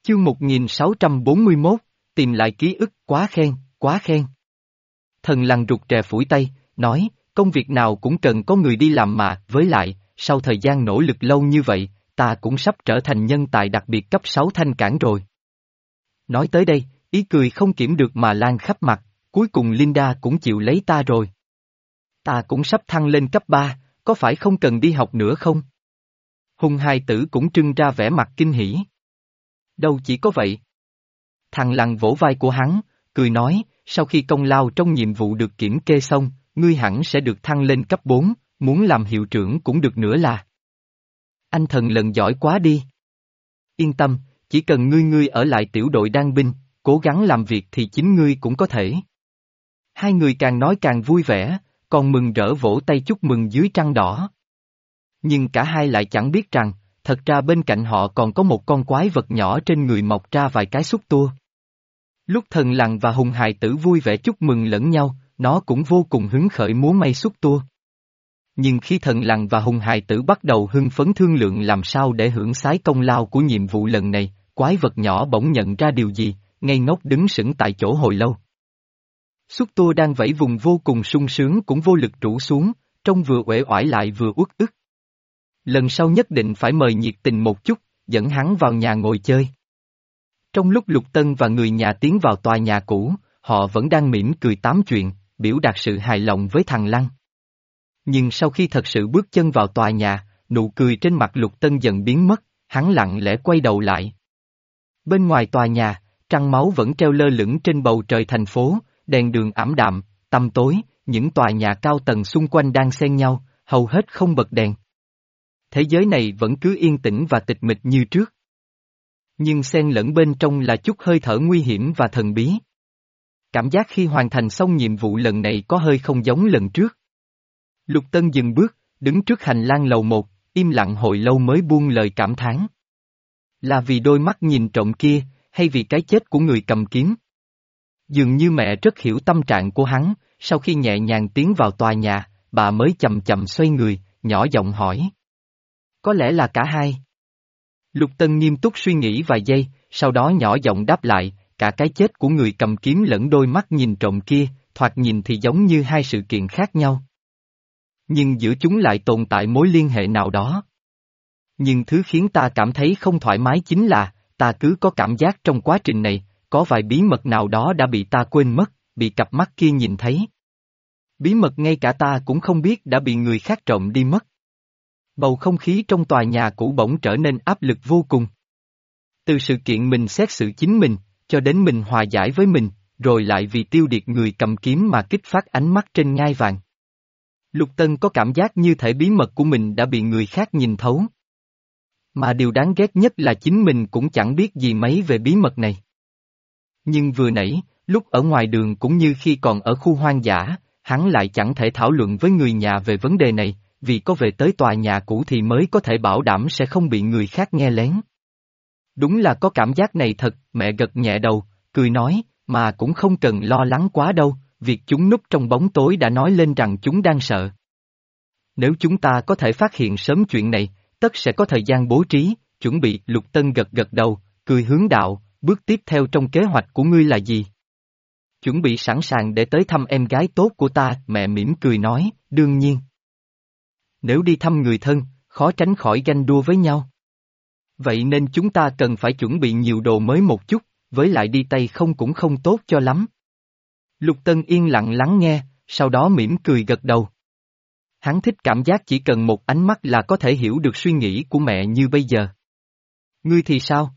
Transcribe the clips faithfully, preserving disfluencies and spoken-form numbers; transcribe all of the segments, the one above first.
Chương một nghìn sáu trăm bốn mươi mốt, tìm lại ký ức, quá khen, quá khen. Thần Lằn rụt rè phủi tay, nói, công việc nào cũng cần có người đi làm mà, với lại, sau thời gian nỗ lực lâu như vậy, ta cũng sắp trở thành nhân tài đặc biệt cấp sáu thanh cảng rồi. Nói tới đây, ý cười không kiểm được mà lan khắp mặt, cuối cùng Linda cũng chịu lấy ta rồi. Ta cũng sắp thăng lên cấp ba, có phải không cần đi học nữa không? Hùng hài tử cũng trưng ra vẻ mặt kinh hỉ. Đâu chỉ có vậy. Thằng Lằn vỗ vai của hắn, cười nói, sau khi công lao trong nhiệm vụ được kiểm kê xong, ngươi hẳn sẽ được thăng lên cấp bốn, muốn làm hiệu trưởng cũng được nữa là. Anh Thần Lằn giỏi quá đi. Yên tâm, chỉ cần ngươi ngươi ở lại tiểu đội đan binh, cố gắng làm việc thì chính ngươi cũng có thể. Hai người càng nói càng vui vẻ, còn mừng rỡ vỗ tay chúc mừng dưới trăng đỏ. Nhưng cả hai lại chẳng biết rằng, thật ra bên cạnh họ còn có một con quái vật nhỏ trên người mọc ra vài cái xúc tua. Lúc Thần Lằn và Hùng hài tử vui vẻ chúc mừng lẫn nhau, nó cũng vô cùng hứng khởi múa may xúc tua. Nhưng khi Thần Lằn và Hùng hài tử bắt đầu hưng phấn thương lượng làm sao để hưởng xái công lao của nhiệm vụ lần này, quái vật nhỏ bỗng nhận ra điều gì, ngây ngốc đứng sững tại chỗ hồi lâu. Xúc tua đang vẫy vùng vô cùng sung sướng cũng vô lực rũ xuống, trông vừa uể oải lại vừa uất ức. Lần sau nhất định phải mời nhiệt tình một chút, dẫn hắn vào nhà ngồi chơi. Trong lúc Lục Tân và người nhà tiến vào tòa nhà cũ, họ vẫn đang mỉm cười tám chuyện, biểu đạt sự hài lòng với thằng Lăng. Nhưng sau khi thật sự bước chân vào tòa nhà, nụ cười trên mặt Lục Tân dần biến mất, hắn lặng lẽ quay đầu lại. Bên ngoài tòa nhà, trăng máu vẫn treo lơ lửng trên bầu trời thành phố, đèn đường ảm đạm, tăm tối, những tòa nhà cao tầng xung quanh đang xen nhau, hầu hết không bật đèn. Thế giới này vẫn cứ yên tĩnh và tịch mịch như trước. Nhưng xen lẫn bên trong là chút hơi thở nguy hiểm và thần bí. Cảm giác khi hoàn thành xong nhiệm vụ lần này có hơi không giống lần trước. Lục Tân dừng bước, đứng trước hành lang lầu một, im lặng hồi lâu mới buông lời cảm thán. Là vì đôi mắt nhìn trộm kia, hay vì cái chết của người cầm kiếm? Dường như mẹ rất hiểu tâm trạng của hắn, sau khi nhẹ nhàng tiến vào tòa nhà, bà mới chậm chậm xoay người, nhỏ giọng hỏi. Có lẽ là cả hai. Lục Tân nghiêm túc suy nghĩ vài giây, sau đó nhỏ giọng đáp lại, cả cái chết của người cầm kiếm lẫn đôi mắt nhìn trộm kia, thoạt nhìn thì giống như hai sự kiện khác nhau. Nhưng giữa chúng lại tồn tại mối liên hệ nào đó. Nhưng thứ khiến ta cảm thấy không thoải mái chính là, ta cứ có cảm giác trong quá trình này, có vài bí mật nào đó đã bị ta quên mất, bị cặp mắt kia nhìn thấy. Bí mật ngay cả ta cũng không biết đã bị người khác trộm đi mất. Bầu không khí trong tòa nhà cũ bỗng trở nên áp lực vô cùng. Từ sự kiện mình xét xử chính mình, cho đến mình hòa giải với mình, rồi lại vì tiêu diệt người cầm kiếm mà kích phát ánh mắt trên ngai vàng. Lục Tân có cảm giác như thể bí mật của mình đã bị người khác nhìn thấu. Mà điều đáng ghét nhất là chính mình cũng chẳng biết gì mấy về bí mật này. Nhưng vừa nãy, lúc ở ngoài đường cũng như khi còn ở khu hoang dã, hắn lại chẳng thể thảo luận với người nhà về vấn đề này, vì có về tới tòa nhà cũ thì mới có thể bảo đảm sẽ không bị người khác nghe lén. Đúng là có cảm giác này thật, mẹ gật nhẹ đầu, cười nói, mà cũng không cần lo lắng quá đâu, việc chúng núp trong bóng tối đã nói lên rằng chúng đang sợ. Nếu chúng ta có thể phát hiện sớm chuyện này, tất sẽ có thời gian bố trí, chuẩn bị. Lục Tân gật gật đầu, cười hướng đạo, bước tiếp theo trong kế hoạch của ngươi là gì? Chuẩn bị sẵn sàng để tới thăm em gái tốt của ta, mẹ mỉm cười nói, đương nhiên. Nếu đi thăm người thân, khó tránh khỏi ganh đua với nhau. Vậy nên chúng ta cần phải chuẩn bị nhiều đồ mới một chút, với lại đi tay không cũng không tốt cho lắm. Lục Tân yên lặng lắng nghe, sau đó mỉm cười gật đầu. Hắn thích cảm giác chỉ cần một ánh mắt là có thể hiểu được suy nghĩ của mẹ như bây giờ. Ngươi thì sao?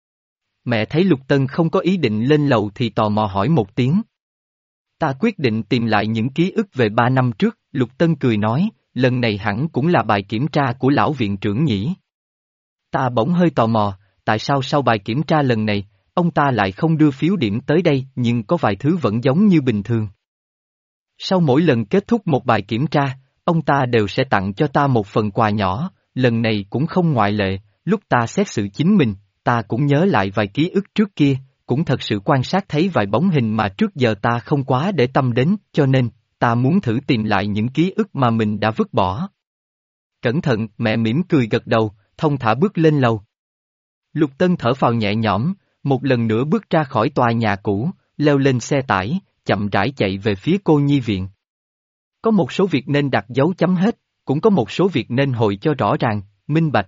Mẹ thấy Lục Tân không có ý định lên lầu thì tò mò hỏi một tiếng. Ta quyết định tìm lại những ký ức về ba năm trước, Lục Tân cười nói, lần này hẳn cũng là bài kiểm tra của lão viện trưởng nhỉ. Ta bỗng hơi tò mò, tại sao sau bài kiểm tra lần này, ông ta lại không đưa phiếu điểm tới đây nhưng có vài thứ vẫn giống như bình thường. Sau mỗi lần kết thúc một bài kiểm tra, ông ta đều sẽ tặng cho ta một phần quà nhỏ, lần này cũng không ngoại lệ, lúc ta xét xử chính mình, ta cũng nhớ lại vài ký ức trước kia, cũng thật sự quan sát thấy vài bóng hình mà trước giờ ta không quá để tâm đến, cho nên, ta muốn thử tìm lại những ký ức mà mình đã vứt bỏ. Cẩn thận, mẹ mỉm cười gật đầu, thông thả bước lên lầu. Lục Tân thở phào nhẹ nhõm, một lần nữa bước ra khỏi tòa nhà cũ, leo lên xe tải, chậm rãi chạy về phía cô nhi viện. Có một số việc nên đặt dấu chấm hết, cũng có một số việc nên hội cho rõ ràng, minh bạch.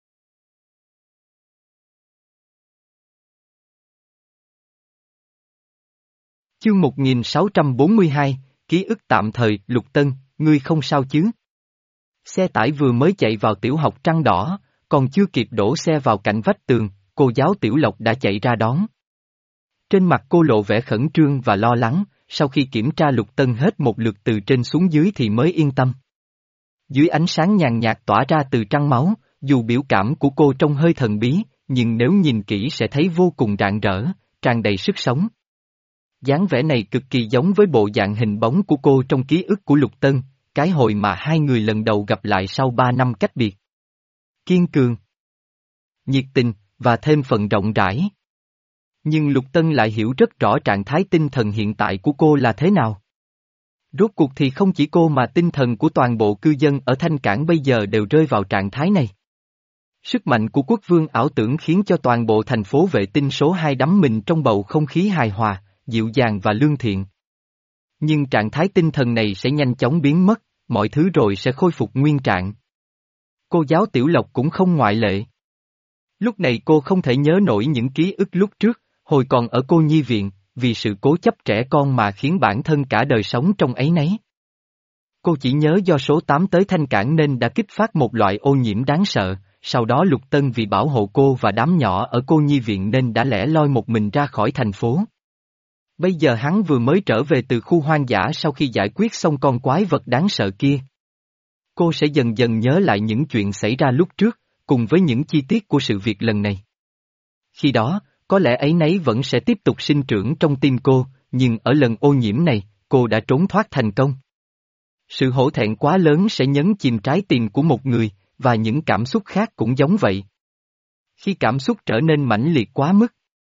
Chương một nghìn sáu trăm bốn mươi hai, ký ức tạm thời, Lục Tân, ngươi không sao chứ? Xe tải vừa mới chạy vào tiểu học Trăng Đỏ, còn chưa kịp đổ xe vào cạnh vách tường, cô giáo Tiểu Lộc đã chạy ra đón. Trên mặt cô lộ vẻ khẩn trương và lo lắng, sau khi kiểm tra Lục Tân hết một lượt từ trên xuống dưới thì mới yên tâm. Dưới ánh sáng nhàn nhạt tỏa ra từ trăng máu, dù biểu cảm của cô trông hơi thần bí, nhưng nếu nhìn kỹ sẽ thấy vô cùng rạng rỡ, tràn đầy sức sống. Dáng vẻ này cực kỳ giống với bộ dạng hình bóng của cô trong ký ức của Lục Tân, cái hồi mà hai người lần đầu gặp lại sau ba năm cách biệt. Kiên cường, nhiệt tình, và thêm phần rộng rãi. Nhưng Lục Tân lại hiểu rất rõ trạng thái tinh thần hiện tại của cô là thế nào. Rốt cuộc thì không chỉ cô mà tinh thần của toàn bộ cư dân ở Thanh Cảng bây giờ đều rơi vào trạng thái này. Sức mạnh của quốc vương ảo tưởng khiến cho toàn bộ thành phố vệ tinh số hai đắm mình trong bầu không khí hài hòa, dịu dàng và lương thiện. Nhưng trạng thái tinh thần này sẽ nhanh chóng biến mất, mọi thứ rồi sẽ khôi phục nguyên trạng. Cô giáo Tiểu Lộc cũng không ngoại lệ. Lúc này cô không thể nhớ nổi những ký ức lúc trước, hồi còn ở cô nhi viện, vì sự cố chấp trẻ con mà khiến bản thân cả đời sống trong áy náy. Cô chỉ nhớ do số tám tới Thanh Cảng nên đã kích phát một loại ô nhiễm đáng sợ, sau đó Lục Tân vì bảo hộ cô và đám nhỏ ở cô nhi viện nên đã lẻ loi một mình ra khỏi thành phố. Bây giờ hắn vừa mới trở về từ khu hoang dã sau khi giải quyết xong con quái vật đáng sợ kia. Cô sẽ dần dần nhớ lại những chuyện xảy ra lúc trước, cùng với những chi tiết của sự việc lần này. Khi đó, có lẽ áy náy vẫn sẽ tiếp tục sinh trưởng trong tim cô, nhưng ở lần ô nhiễm này, cô đã trốn thoát thành công. Sự hổ thẹn quá lớn sẽ nhấn chìm trái tim của một người, và những cảm xúc khác cũng giống vậy. Khi cảm xúc trở nên mãnh liệt quá mức,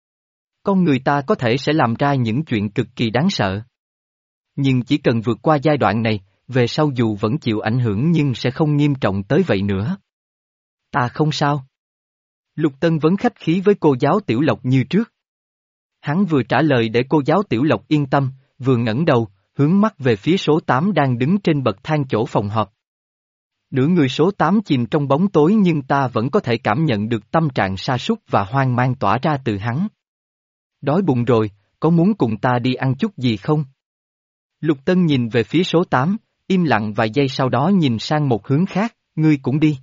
con người ta có thể sẽ làm ra những chuyện cực kỳ đáng sợ. Nhưng chỉ cần vượt qua giai đoạn này, về sau dù vẫn chịu ảnh hưởng nhưng sẽ không nghiêm trọng tới vậy nữa. Ta không sao. Lục Tân vẫn khách khí với cô giáo Tiểu Lộc như trước. Hắn vừa trả lời để cô giáo Tiểu Lộc yên tâm, vừa ngẩng đầu, hướng mắt về phía số tám đang đứng trên bậc thang chỗ phòng họp. Nửa người số tám chìm trong bóng tối nhưng ta vẫn có thể cảm nhận được tâm trạng sa sút và hoang mang tỏa ra từ hắn. Đói bụng rồi, có muốn cùng ta đi ăn chút gì không? Lục Tân nhìn về phía số tám, im lặng vài giây sau đó nhìn sang một hướng khác, ngươi cũng đi.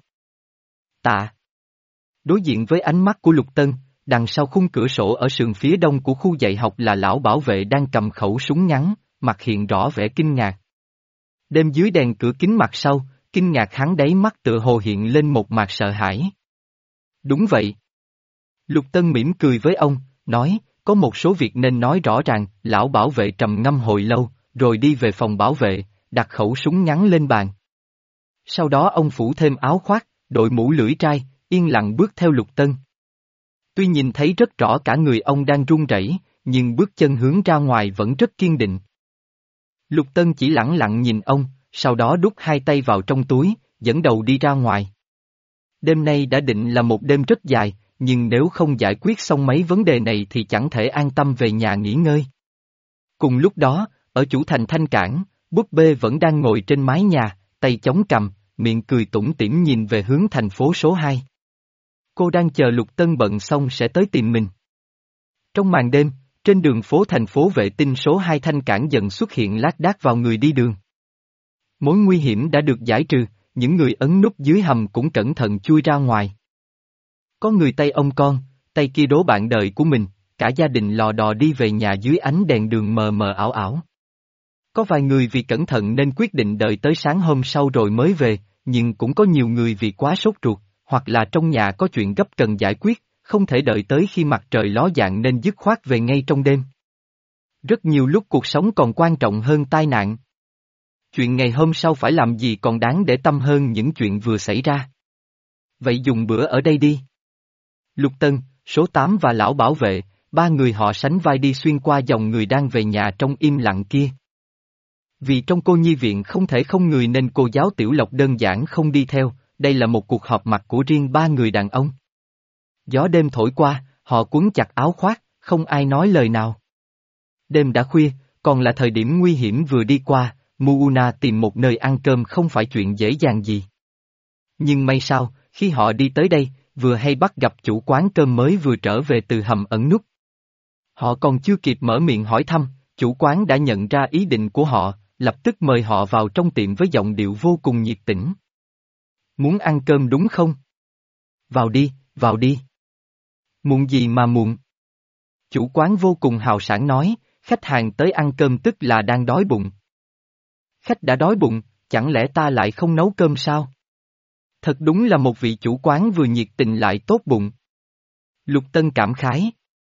Tạ. Đối diện với ánh mắt của Lục Tân, đằng sau khung cửa sổ ở sườn phía đông của khu dạy học là lão bảo vệ đang cầm khẩu súng ngắn, mặt hiện rõ vẻ kinh ngạc. Đêm dưới đèn cửa kính mặt sau, kinh ngạc hắn đáy mắt tựa hồ hiện lên một mạt sợ hãi. Đúng vậy. Lục Tân mỉm cười với ông, nói, có một số việc nên nói rõ ràng, lão bảo vệ trầm ngâm hồi lâu, rồi đi về phòng bảo vệ, đặt khẩu súng ngắn lên bàn. Sau đó ông phủ thêm áo khoác, đội mũ lưỡi trai, yên lặng bước theo Lục Tân. Tuy nhìn thấy rất rõ cả người ông đang run rẩy, nhưng bước chân hướng ra ngoài vẫn rất kiên định. Lục Tân chỉ lẳng lặng nhìn ông, sau đó đút hai tay vào trong túi, dẫn đầu đi ra ngoài. Đêm nay đã định là một đêm rất dài, nhưng nếu không giải quyết xong mấy vấn đề này thì chẳng thể an tâm về nhà nghỉ ngơi. Cùng lúc đó, ở chủ thành Thanh Cảng, búp bê vẫn đang ngồi trên mái nhà, tay chống cằm, miệng cười tủm tỉm nhìn về hướng thành phố số hai. Cô đang chờ Lục Tân bận xong sẽ tới tìm mình. Trong màn đêm, trên đường phố thành phố vệ tinh số hai Thanh Cảng dần xuất hiện lác đác vào người đi đường. Mối nguy hiểm đã được giải trừ, những người ấn nút dưới hầm cũng cẩn thận chui ra ngoài. Có người tay ông con, tay kia đố bạn đời của mình, cả gia đình lò đò đi về nhà dưới ánh đèn đường mờ mờ ảo ảo. Có vài người vì cẩn thận nên quyết định đợi tới sáng hôm sau rồi mới về, nhưng cũng có nhiều người vì quá sốt ruột, hoặc là trong nhà có chuyện gấp cần giải quyết, không thể đợi tới khi mặt trời ló dạng nên dứt khoát về ngay trong đêm. Rất nhiều lúc cuộc sống còn quan trọng hơn tai nạn. Chuyện ngày hôm sau phải làm gì còn đáng để tâm hơn những chuyện vừa xảy ra. Vậy dùng bữa ở đây đi. Lục Tân, số tám và lão bảo vệ, ba người họ sánh vai đi xuyên qua dòng người đang về nhà trong im lặng kia. Vì trong cô nhi viện không thể không người nên cô giáo Tiểu Lộc đơn giản không đi theo, đây là một cuộc họp mặt của riêng ba người đàn ông. Gió đêm thổi qua, Họ quấn chặt áo khoác, không ai nói lời nào. Đêm đã khuya, còn là thời điểm nguy hiểm vừa đi qua, Muuna tìm một nơi ăn cơm không phải chuyện dễ dàng gì. Nhưng may sao, khi họ đi tới đây, vừa hay bắt gặp chủ quán cơm mới vừa trở về từ hầm ẩn núp. Họ còn chưa kịp mở miệng hỏi thăm, chủ quán đã nhận ra ý định của họ, lập tức mời họ vào trong tiệm với giọng điệu vô cùng nhiệt tình. Muốn ăn cơm đúng không? Vào đi, vào đi. Muộn gì mà muộn? Chủ quán vô cùng hào sảng nói, khách hàng tới ăn cơm tức là đang đói bụng. Khách đã đói bụng, chẳng lẽ ta lại không nấu cơm sao? Thật đúng là một vị chủ quán vừa nhiệt tình lại tốt bụng. Lục Tân cảm khái.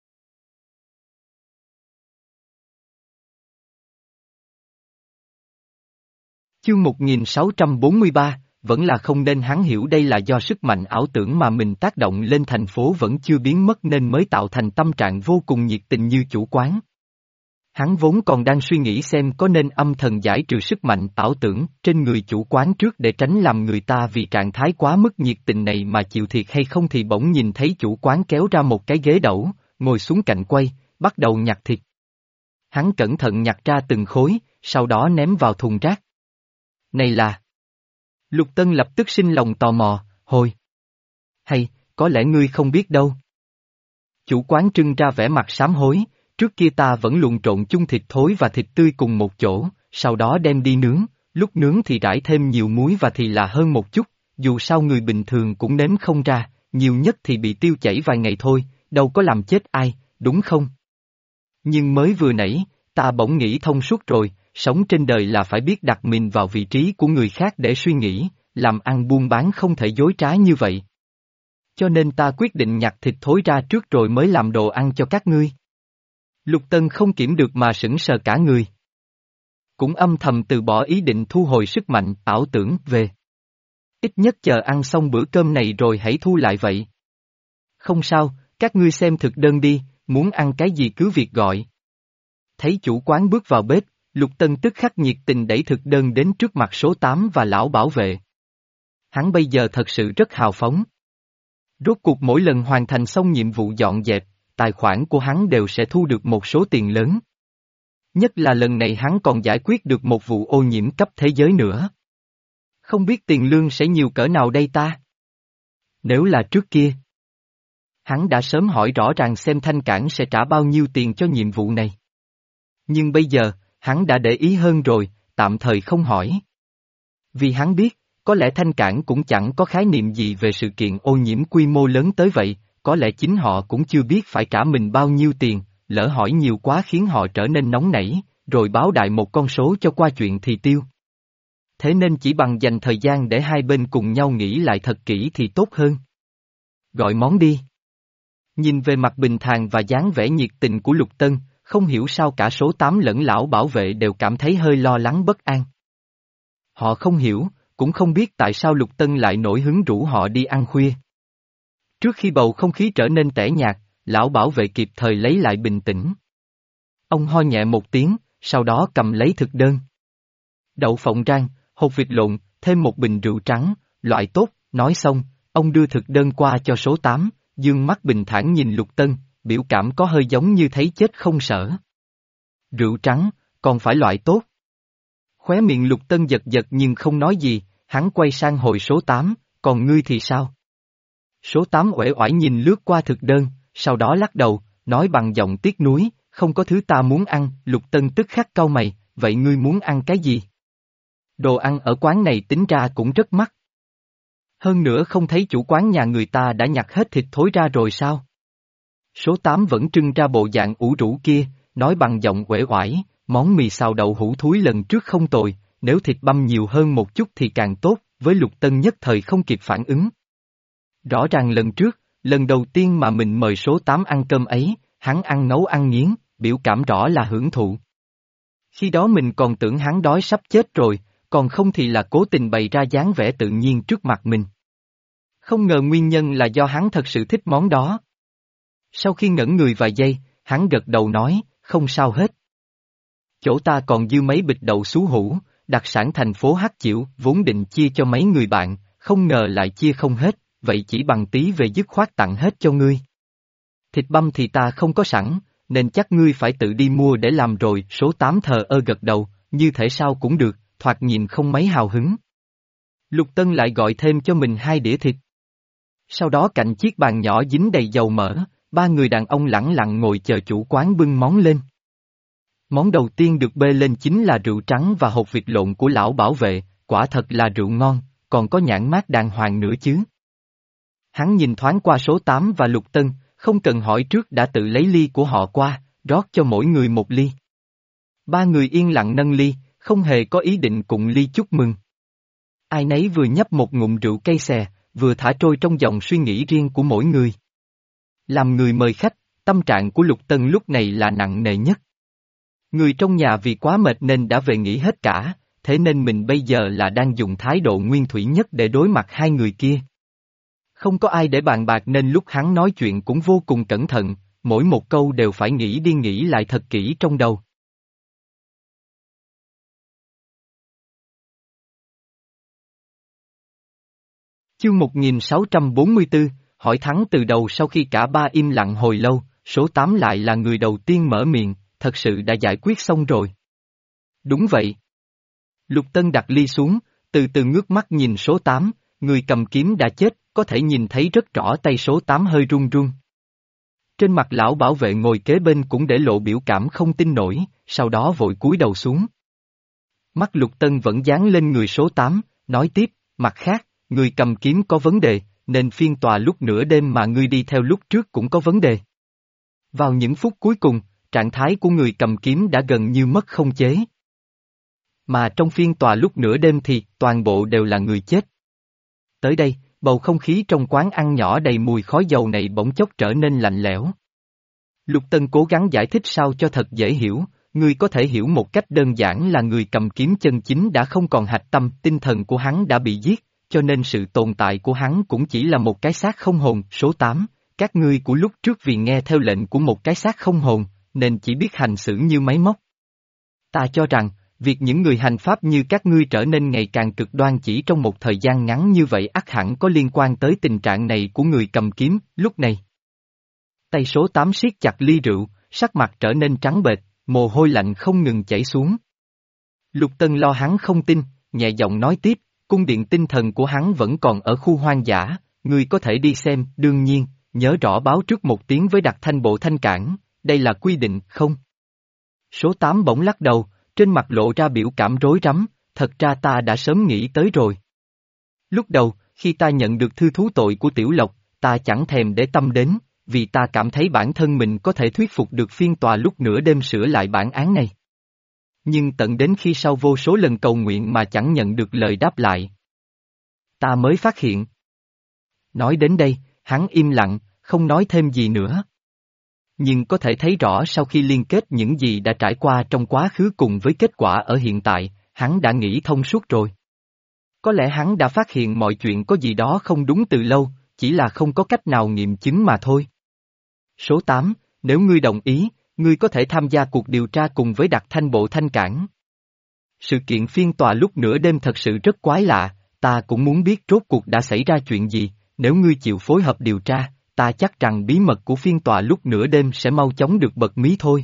Chương một nghìn sáu trăm bốn mươi ba, vẫn là không nên hắn hiểu đây là do sức mạnh ảo tưởng mà mình tác động lên thành phố vẫn chưa biến mất nên mới tạo thành tâm trạng vô cùng nhiệt tình như chủ quán. Hắn vốn còn đang suy nghĩ xem có nên âm thầm giải trừ sức mạnh ảo tưởng trên người chủ quán trước để tránh làm người ta vì trạng thái quá mức nhiệt tình này mà chịu thiệt hay không thì bỗng nhìn thấy chủ quán kéo ra một cái ghế đẩu, ngồi xuống cạnh quay, bắt đầu nhặt thịt. Hắn cẩn thận nhặt ra từng khối, sau đó ném vào thùng rác. Này là... Lục Tân lập tức sinh lòng tò mò, hồi. Hay, có lẽ ngươi không biết đâu. Chủ quán trưng ra vẻ mặt sám hối, trước kia ta vẫn luồn trộn chung thịt thối và thịt tươi cùng một chỗ, sau đó đem đi nướng, lúc nướng thì rải thêm nhiều muối và thì là hơn một chút, dù sao người bình thường cũng nếm không ra, nhiều nhất thì bị tiêu chảy vài ngày thôi, đâu có làm chết ai, đúng không? Nhưng mới vừa nãy, ta bỗng nghĩ thông suốt rồi, sống trên đời là phải biết đặt mình vào vị trí của người khác để suy nghĩ, làm ăn buôn bán không thể dối trá như vậy. Cho nên ta quyết định nhặt thịt thối ra trước rồi mới làm đồ ăn cho các ngươi. Lục Tân không kiểm được mà sững sờ cả người. Cũng âm thầm từ bỏ ý định thu hồi sức mạnh ảo tưởng về. Ít nhất chờ ăn xong bữa cơm này rồi hãy thu lại vậy. Không sao, các ngươi xem thực đơn đi, muốn ăn cái gì cứ việc gọi. Thấy chủ quán bước vào bếp, Lục Tân tức khắc nhiệt tình đẩy thực đơn đến trước mặt số tám và lão bảo vệ. Hắn bây giờ thật sự rất hào phóng. Rốt cuộc mỗi lần hoàn thành xong nhiệm vụ dọn dẹp, tài khoản của hắn đều sẽ thu được một số tiền lớn. Nhất là lần này hắn còn giải quyết được một vụ ô nhiễm cấp thế giới nữa. Không biết tiền lương sẽ nhiều cỡ nào đây ta? Nếu là trước kia, hắn đã sớm hỏi rõ ràng xem Thanh Cảng sẽ trả bao nhiêu tiền cho nhiệm vụ này. Nhưng bây giờ, hắn đã để ý hơn rồi, tạm thời không hỏi. Vì hắn biết, có lẽ Thanh Cảng cũng chẳng có khái niệm gì về sự kiện ô nhiễm quy mô lớn tới vậy, có lẽ chính họ cũng chưa biết phải trả mình bao nhiêu tiền, lỡ hỏi nhiều quá khiến họ trở nên nóng nảy, rồi báo đại một con số cho qua chuyện thì tiêu. Thế nên chỉ bằng dành thời gian để hai bên cùng nhau nghĩ lại thật kỹ thì tốt hơn. Gọi món đi. Nhìn về mặt bình thản và dáng vẻ nhiệt tình của Lục Tân, không hiểu sao cả số tám lẫn lão bảo vệ đều cảm thấy hơi lo lắng bất an. Họ không hiểu, cũng không biết tại sao Lục Tân lại nổi hứng rủ họ đi ăn khuya. Trước khi bầu không khí trở nên tẻ nhạt, lão bảo vệ kịp thời lấy lại bình tĩnh. Ông ho nhẹ một tiếng, sau đó cầm lấy thực đơn. Đậu phộng rang, hột vịt lộn, thêm một bình rượu trắng, loại tốt, nói xong, ông đưa thực đơn qua cho số tám, dương mắt bình thản nhìn Lục Tân, biểu cảm có hơi giống như thấy chết không sợ. Rượu trắng, còn phải loại tốt. Khóe miệng Lục Tân giật giật nhưng không nói gì, hắn quay sang hồi số tám, còn ngươi thì sao? Số tám uể oải nhìn lướt qua thực đơn, sau đó lắc đầu, nói bằng giọng tiếc nuối, không có thứ ta muốn ăn. Lục Tân tức khắc cau mày, vậy ngươi muốn ăn cái gì? Đồ ăn ở quán này tính ra cũng rất mắc. Hơn nữa không thấy chủ quán nhà người ta đã nhặt hết thịt thối ra rồi sao? Số tám vẫn trưng ra bộ dạng ủ rũ kia, nói bằng giọng uể oải, món mì xào đậu hũ thúi lần trước không tồi, nếu thịt băm nhiều hơn một chút thì càng tốt, với Lục Tân nhất thời không kịp phản ứng. Rõ ràng lần trước, lần đầu tiên mà mình mời số tám ăn cơm ấy, hắn ăn nấu ăn nghiến, biểu cảm rõ là hưởng thụ. Khi đó mình còn tưởng hắn đói sắp chết rồi, còn không thì là cố tình bày ra dáng vẻ tự nhiên trước mặt mình. Không ngờ nguyên nhân là do hắn thật sự thích món đó. Sau khi ngẩn người vài giây, hắn gật đầu nói, không sao hết. Chỗ ta còn dư mấy bịch đậu xú hũ, đặc sản thành phố Hắc Chiểu, vốn định chia cho mấy người bạn, không ngờ lại chia không hết, vậy chỉ bằng tí về dứt khoát tặng hết cho ngươi. Thịt băm thì ta không có sẵn, nên chắc ngươi phải tự đi mua để làm rồi. Số tám thờ ơ gật đầu, như thể sao cũng được, thoạt nhìn không mấy hào hứng. Lục Tân lại gọi thêm cho mình hai đĩa thịt. Sau đó cạnh chiếc bàn nhỏ dính đầy dầu mỡ, ba người đàn ông lẳng lặng ngồi chờ chủ quán bưng món lên. Món đầu tiên được bê lên chính là rượu trắng và hột vịt lộn của lão bảo vệ, quả thật là rượu ngon, còn có nhãn mác đàng hoàng nữa chứ. Hắn nhìn thoáng qua số tám và Lục Tân, không cần hỏi trước đã tự lấy ly của họ qua, rót cho mỗi người một ly. Ba người yên lặng nâng ly, không hề có ý định cụng ly chúc mừng. Ai nấy vừa nhấp một ngụm rượu cay xè, vừa thả trôi trong dòng suy nghĩ riêng của mỗi người. Làm người mời khách, tâm trạng của Lục Tân lúc này là nặng nề nhất. Người trong nhà vì quá mệt nên đã về nghỉ hết cả, thế nên mình bây giờ là đang dùng thái độ nguyên thủy nhất để đối mặt hai người kia. Không có ai để bàn bạc nên lúc hắn nói chuyện cũng vô cùng cẩn thận, mỗi một câu đều phải nghĩ đi nghĩ lại thật kỹ trong đầu. Chương một nghìn sáu trăm bốn mươi tư, hỏi thắng từ đầu. Sau khi cả ba im lặng hồi lâu, số tám lại là người đầu tiên mở miệng, thật sự đã giải quyết xong rồi. Đúng vậy. Lục Tân đặt ly xuống, từ từ ngước mắt nhìn số tám, người cầm kiếm đã chết, có thể nhìn thấy rất rõ tay số tám hơi run run. Trên mặt lão bảo vệ ngồi kế bên cũng để lộ biểu cảm không tin nổi, sau đó vội cúi đầu xuống. Mắt Lục Tân vẫn dán lên người số tám, nói tiếp, mặt khác, người cầm kiếm có vấn đề, nên phiên tòa lúc nửa đêm mà ngươi đi theo lúc trước cũng có vấn đề. Vào những phút cuối cùng, trạng thái của người cầm kiếm đã gần như mất không chế. Mà trong phiên tòa lúc nửa đêm thì toàn bộ đều là người chết. Tới đây, bầu không khí trong quán ăn nhỏ đầy mùi khói dầu này bỗng chốc trở nên lạnh lẽo. Lục Tân cố gắng giải thích sao cho thật dễ hiểu, ngươi có thể hiểu một cách đơn giản là người cầm kiếm chân chính đã không còn hạch tâm, tinh thần của hắn đã bị giết, cho nên sự tồn tại của hắn cũng chỉ là một cái xác không hồn. Số tám, các ngươi của lúc trước vì nghe theo lệnh của một cái xác không hồn, nên chỉ biết hành xử như máy móc. Ta cho rằng, việc những người hành pháp như các ngươi trở nên ngày càng cực đoan chỉ trong một thời gian ngắn như vậy ắt hẳn có liên quan tới tình trạng này của người cầm kiếm. Lúc này, tay số tám siết chặt ly rượu, sắc mặt trở nên trắng bệch, mồ hôi lạnh không ngừng chảy xuống. Lục Tân lo hắn không tin, nhẹ giọng nói tiếp, cung điện tinh thần của hắn vẫn còn ở khu hoang dã, ngươi có thể đi xem. Đương nhiên, nhớ rõ báo trước một tiếng với đặc thanh bộ thanh cảng, đây là quy định. Không. Số tám bỗng lắc đầu, trên mặt lộ ra biểu cảm rối rắm, thật ra ta đã sớm nghĩ tới rồi. Lúc đầu, khi ta nhận được thư thú tội của Tiểu Lộc, ta chẳng thèm để tâm đến, vì ta cảm thấy bản thân mình có thể thuyết phục được phiên tòa lúc nửa đêm sửa lại bản án này. Nhưng tận đến khi sau vô số lần cầu nguyện mà chẳng nhận được lời đáp lại, ta mới phát hiện. Nói đến đây, hắn im lặng, không nói thêm gì nữa. Nhưng có thể thấy rõ sau khi liên kết những gì đã trải qua trong quá khứ cùng với kết quả ở hiện tại, hắn đã nghĩ thông suốt rồi. Có lẽ hắn đã phát hiện mọi chuyện có gì đó không đúng từ lâu, chỉ là không có cách nào nghiệm chứng mà thôi. Số tám, nếu ngươi đồng ý, ngươi có thể tham gia cuộc điều tra cùng với đặc thanh bộ thanh cảng. Sự kiện phiên tòa lúc nửa đêm thật sự rất quái lạ, ta cũng muốn biết rốt cuộc đã xảy ra chuyện gì, nếu ngươi chịu phối hợp điều tra, ta chắc rằng bí mật của phiên tòa lúc nửa đêm sẽ mau chóng được bật mí thôi.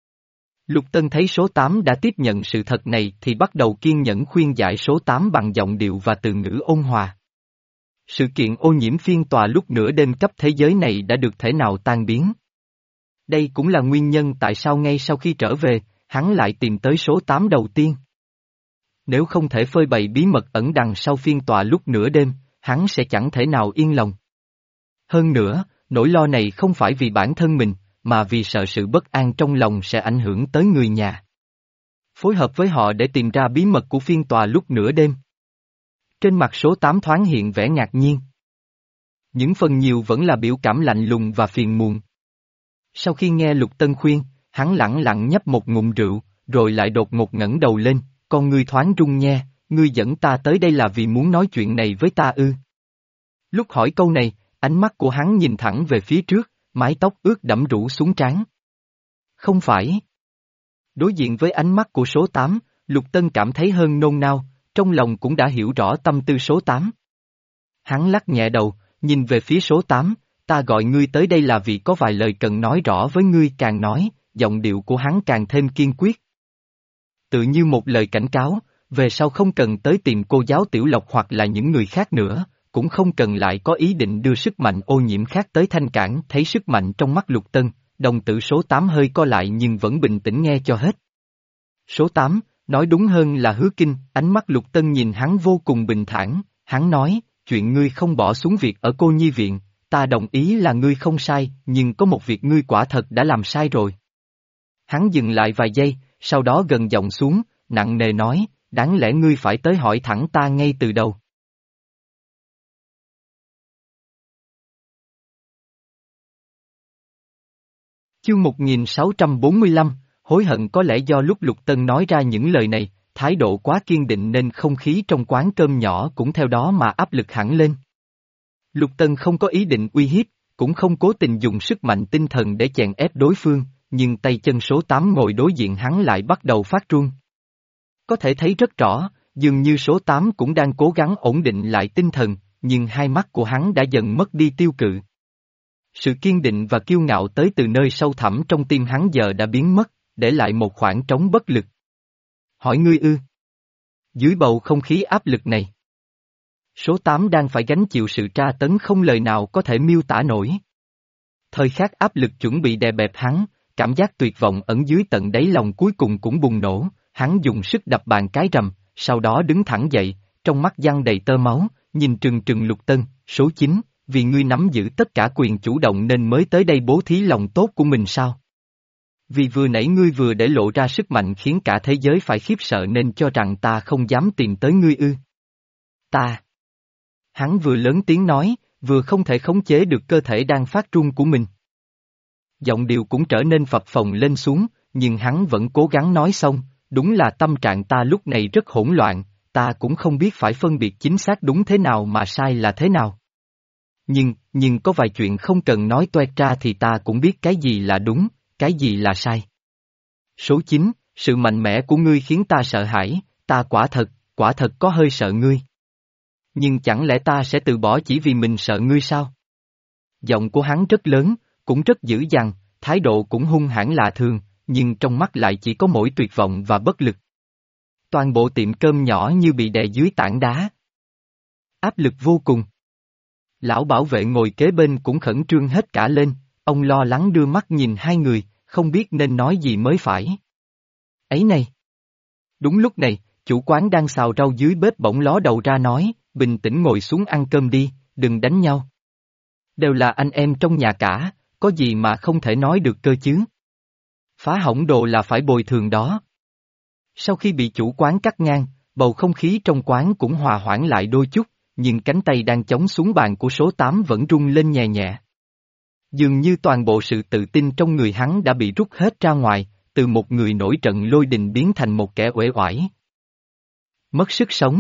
Lục Tân thấy số tám đã tiếp nhận sự thật này thì bắt đầu kiên nhẫn khuyên giải số tám bằng giọng điệu và từ ngữ ôn hòa. Sự kiện ô nhiễm phiên tòa lúc nửa đêm cấp thế giới này đã được thể nào tan biến. Đây cũng là nguyên nhân tại sao ngay sau khi trở về, hắn lại tìm tới số tám đầu tiên. Nếu không thể phơi bày bí mật ẩn đằng sau phiên tòa lúc nửa đêm, hắn sẽ chẳng thể nào yên lòng. Hơn nữa, nỗi lo này không phải vì bản thân mình, mà vì sợ sự bất an trong lòng sẽ ảnh hưởng tới người nhà. Phối hợp với họ để tìm ra bí mật của phiên tòa lúc nửa đêm. Trên mặt số tám thoáng hiện vẻ ngạc nhiên. Những phần nhiều vẫn là biểu cảm lạnh lùng và phiền muộn. Sau khi nghe Lục Tân khuyên, hắn lẳng lặng nhấp một ngụm rượu, rồi lại đột ngột ngẩng đầu lên, con ngươi thoáng rung nhe, ngươi dẫn ta tới đây là vì muốn nói chuyện này với ta ư. Lúc hỏi câu này, ánh mắt của hắn nhìn thẳng về phía trước, mái tóc ướt đẫm rủ xuống trán. Không phải. Đối diện với ánh mắt của số tám, Lục Tân cảm thấy hơn nôn nao, trong lòng cũng đã hiểu rõ tâm tư số tám. Hắn lắc nhẹ đầu, nhìn về phía số tám, ta gọi ngươi tới đây là vì có vài lời cần nói rõ với ngươi. Càng nói, giọng điệu của hắn càng thêm kiên quyết. Tự như một lời cảnh cáo, về sau không cần tới tìm cô giáo Tiểu Lộc hoặc là những người khác nữa, cũng không cần lại có ý định đưa sức mạnh ô nhiễm khác tới thanh cản. Thấy sức mạnh trong mắt Lục Tân, đồng tử số tám hơi co lại nhưng vẫn bình tĩnh nghe cho hết. Số tám, nói đúng hơn là Hứa Kinh, ánh mắt Lục Tân nhìn hắn vô cùng bình thản, hắn nói, chuyện ngươi không bỏ xuống việc ở cô nhi viện, ta đồng ý là ngươi không sai, nhưng có một việc ngươi quả thật đã làm sai rồi. Hắn dừng lại vài giây, sau đó gần giọng xuống, nặng nề nói, đáng lẽ ngươi phải tới hỏi thẳng ta ngay từ đầu. Chương một nghìn sáu trăm bốn mươi lăm, hối hận. Có lẽ do lúc Lục Tân nói ra những lời này, thái độ quá kiên định nên không khí trong quán cơm nhỏ cũng theo đó mà áp lực hẳn lên. Lục Tân không có ý định uy hiếp, cũng không cố tình dùng sức mạnh tinh thần để chèn ép đối phương, nhưng tay chân số tám ngồi đối diện hắn lại bắt đầu phát run. Có thể thấy rất rõ, dường như số tám cũng đang cố gắng ổn định lại tinh thần, nhưng hai mắt của hắn đã dần mất đi tiêu cự. Sự kiên định và kiêu ngạo tới từ nơi sâu thẳm trong tim hắn giờ đã biến mất, để lại một khoảng trống bất lực. Hỏi ngươi ư? Dưới bầu không khí áp lực này, số tám đang phải gánh chịu sự tra tấn không lời nào có thể miêu tả nổi. Thời khắc áp lực chuẩn bị đè bẹp hắn, cảm giác tuyệt vọng ẩn dưới tận đáy lòng cuối cùng cũng bùng nổ, hắn dùng sức đập bàn cái rầm, sau đó đứng thẳng dậy, trong mắt giăng đầy tơ máu, nhìn trừng trừng Lục Tân, số chín, vì ngươi nắm giữ tất cả quyền chủ động nên mới tới đây bố thí lòng tốt của mình sao? Vì vừa nãy ngươi vừa để lộ ra sức mạnh khiến cả thế giới phải khiếp sợ nên cho rằng ta không dám tìm tới ngươi ư? Ta. Hắn vừa lớn tiếng nói, vừa không thể khống chế được cơ thể đang phát run của mình. Giọng điệu cũng trở nên phập phồng lên xuống, nhưng hắn vẫn cố gắng nói xong, đúng là tâm trạng ta lúc này rất hỗn loạn, ta cũng không biết phải phân biệt chính xác đúng thế nào mà sai là thế nào. Nhưng, nhưng có vài chuyện không cần nói toẹt ra thì ta cũng biết cái gì là đúng, cái gì là sai. Số chín, sự mạnh mẽ của ngươi khiến ta sợ hãi, ta quả thật, quả thật có hơi sợ ngươi. Nhưng chẳng lẽ ta sẽ từ bỏ chỉ vì mình sợ ngươi sao? Giọng của hắn rất lớn, cũng rất dữ dằn, thái độ cũng hung hãn lạ thường, nhưng trong mắt lại chỉ có mỗi tuyệt vọng và bất lực. Toàn bộ tiệm cơm nhỏ như bị đè dưới tảng đá. Áp lực vô cùng. Lão bảo vệ ngồi kế bên cũng khẩn trương hết cả lên, ông lo lắng đưa mắt nhìn hai người, không biết nên nói gì mới phải. Ấy này! Đúng lúc này, chủ quán đang xào rau dưới bếp bỗng ló đầu ra nói, bình tĩnh ngồi xuống ăn cơm đi, đừng đánh nhau. Đều là anh em trong nhà cả, có gì mà không thể nói được cơ chứ? Phá hỏng đồ là phải bồi thường đó. Sau khi bị chủ quán cắt ngang, bầu không khí trong quán cũng hòa hoãn lại đôi chút, nhưng cánh tay đang chống xuống bàn của số tám vẫn rung lên nhẹ nhẹ. Dường như toàn bộ sự tự tin trong người hắn đã bị rút hết ra ngoài, từ một người nổi trận lôi đình biến thành một kẻ uể oải. Mất sức sống.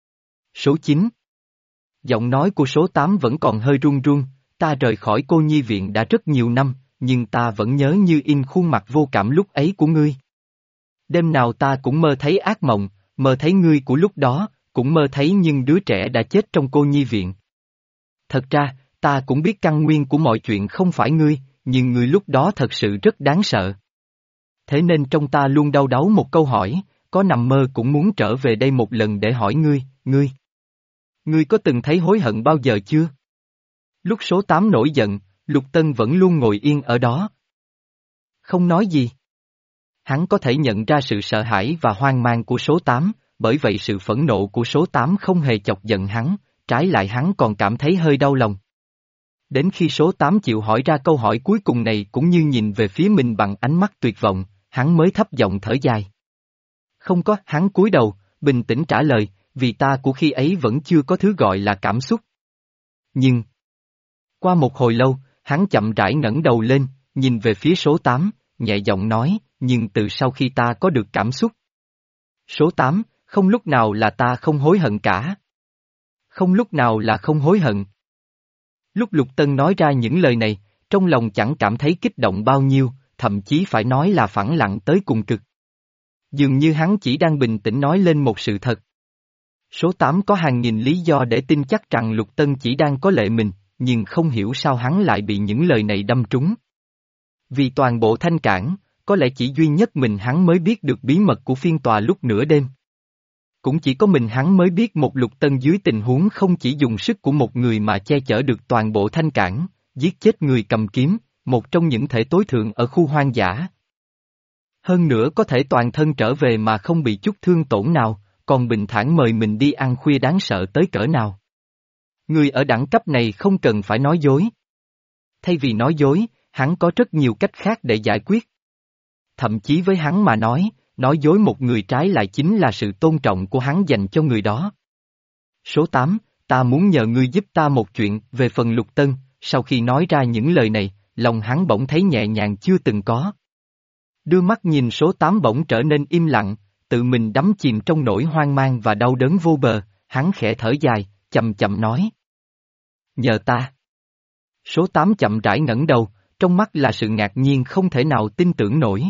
Số chín. Giọng nói của số tám vẫn còn hơi run run, ta rời khỏi cô nhi viện đã rất nhiều năm, nhưng ta vẫn nhớ như in khuôn mặt vô cảm lúc ấy của ngươi. Đêm nào ta cũng mơ thấy ác mộng, mơ thấy ngươi của lúc đó, cũng mơ thấy nhưng đứa trẻ đã chết trong cô nhi viện. Thật ra, ta cũng biết căn nguyên của mọi chuyện không phải ngươi, nhưng ngươi lúc đó thật sự rất đáng sợ. Thế nên trong ta luôn đau đáu một câu hỏi, có nằm mơ cũng muốn trở về đây một lần để hỏi ngươi, ngươi. Ngươi có từng thấy hối hận bao giờ chưa? Lúc số tám nổi giận, Lục Tân vẫn luôn ngồi yên ở đó. Không nói gì. Hắn có thể nhận ra sự sợ hãi và hoang mang của số tám, bởi vậy sự phẫn nộ của số tám không hề chọc giận hắn, trái lại hắn còn cảm thấy hơi đau lòng. Đến khi số tám chịu hỏi ra câu hỏi cuối cùng này cũng như nhìn về phía mình bằng ánh mắt tuyệt vọng, hắn mới thấp giọng thở dài. Không có, hắn cúi đầu, bình tĩnh trả lời, vì ta của khi ấy vẫn chưa có thứ gọi là cảm xúc. Nhưng... Qua một hồi lâu, hắn chậm rãi ngẩng đầu lên, nhìn về phía số tám, nhẹ giọng nói, nhưng từ sau khi ta có được cảm xúc. Số tám, không lúc nào là ta không hối hận cả. Không lúc nào là không hối hận. Lúc Lục Tân nói ra những lời này, trong lòng chẳng cảm thấy kích động bao nhiêu, thậm chí phải nói là phẳng lặng tới cùng cực. Dường như hắn chỉ đang bình tĩnh nói lên một sự thật. Số tám có hàng nghìn lý do để tin chắc rằng Lục Tân chỉ đang có lệ mình, nhưng không hiểu sao hắn lại bị những lời này đâm trúng. Vì toàn bộ Thanh Cảng, có lẽ chỉ duy nhất mình hắn mới biết được bí mật của phiên tòa lúc nửa đêm. Cũng chỉ có mình hắn mới biết một Lục Tân dưới tình huống không chỉ dùng sức của một người mà che chở được toàn bộ Thanh Cảng, giết chết người cầm kiếm, một trong những thể tối thượng ở khu hoang dã. Hơn nữa có thể toàn thân trở về mà không bị chút thương tổn nào, còn bình thản mời mình đi ăn khuya đáng sợ tới cỡ nào. Người ở đẳng cấp này không cần phải nói dối. Thay vì nói dối, hắn có rất nhiều cách khác để giải quyết. Thậm chí với hắn mà nói, nói dối một người trái lại chính là sự tôn trọng của hắn dành cho người đó. Số tám, ta muốn nhờ ngươi giúp ta một chuyện về phần Lục Tân, sau khi nói ra những lời này, lòng hắn bỗng thấy nhẹ nhàng chưa từng có. Đưa mắt nhìn số tám bỗng trở nên im lặng, tự mình đắm chìm trong nỗi hoang mang và đau đớn vô bờ, hắn khẽ thở dài, chậm chậm nói. Nhờ ta. Số tám chậm rãi ngẩng đầu, trong mắt là sự ngạc nhiên không thể nào tin tưởng nổi.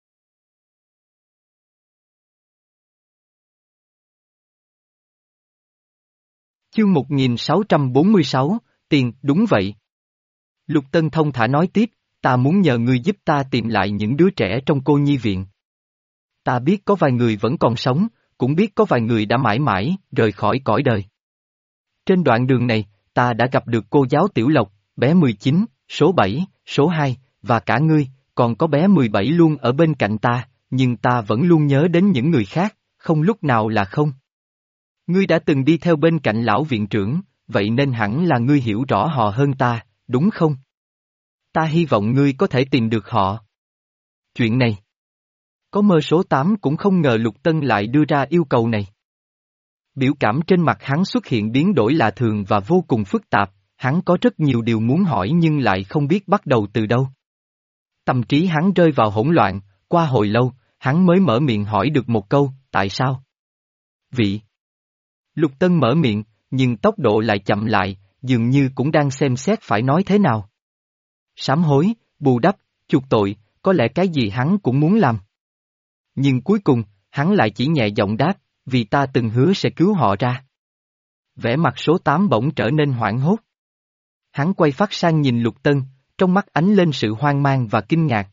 Chương một nghìn sáu trăm bốn mươi sáu, tiền, đúng vậy. Lục Tân thông thả nói tiếp, ta muốn nhờ ngươi giúp ta tìm lại những đứa trẻ trong cô nhi viện. Ta biết có vài người vẫn còn sống, cũng biết có vài người đã mãi mãi rời khỏi cõi đời. Trên đoạn đường này, ta đã gặp được cô giáo Tiểu Lộc, bé mười chín, số bảy, số hai, và cả ngươi, còn có bé mười bảy luôn ở bên cạnh ta, nhưng ta vẫn luôn nhớ đến những người khác, không lúc nào là không. Ngươi đã từng đi theo bên cạnh lão viện trưởng, vậy nên hẳn là ngươi hiểu rõ họ hơn ta, đúng không? Ta hy vọng ngươi có thể tìm được họ. Chuyện này. Có mơ số tám cũng không ngờ Lục Tân lại đưa ra yêu cầu này. Biểu cảm trên mặt hắn xuất hiện biến đổi lạ thường và vô cùng phức tạp, hắn có rất nhiều điều muốn hỏi nhưng lại không biết bắt đầu từ đâu. Tâm trí hắn rơi vào hỗn loạn, qua hồi lâu, hắn mới mở miệng hỏi được một câu, tại sao? Vị. Lục Tân mở miệng, nhưng tốc độ lại chậm lại, dường như cũng đang xem xét phải nói thế nào. Sám hối, bù đắp, chuộc tội, có lẽ cái gì hắn cũng muốn làm. Nhưng cuối cùng, hắn lại chỉ nhẹ giọng đáp, vì ta từng hứa sẽ cứu họ ra. Vẻ mặt số tám bỗng trở nên hoảng hốt. Hắn quay phát sang nhìn Lục Tân, trong mắt ánh lên sự hoang mang và kinh ngạc.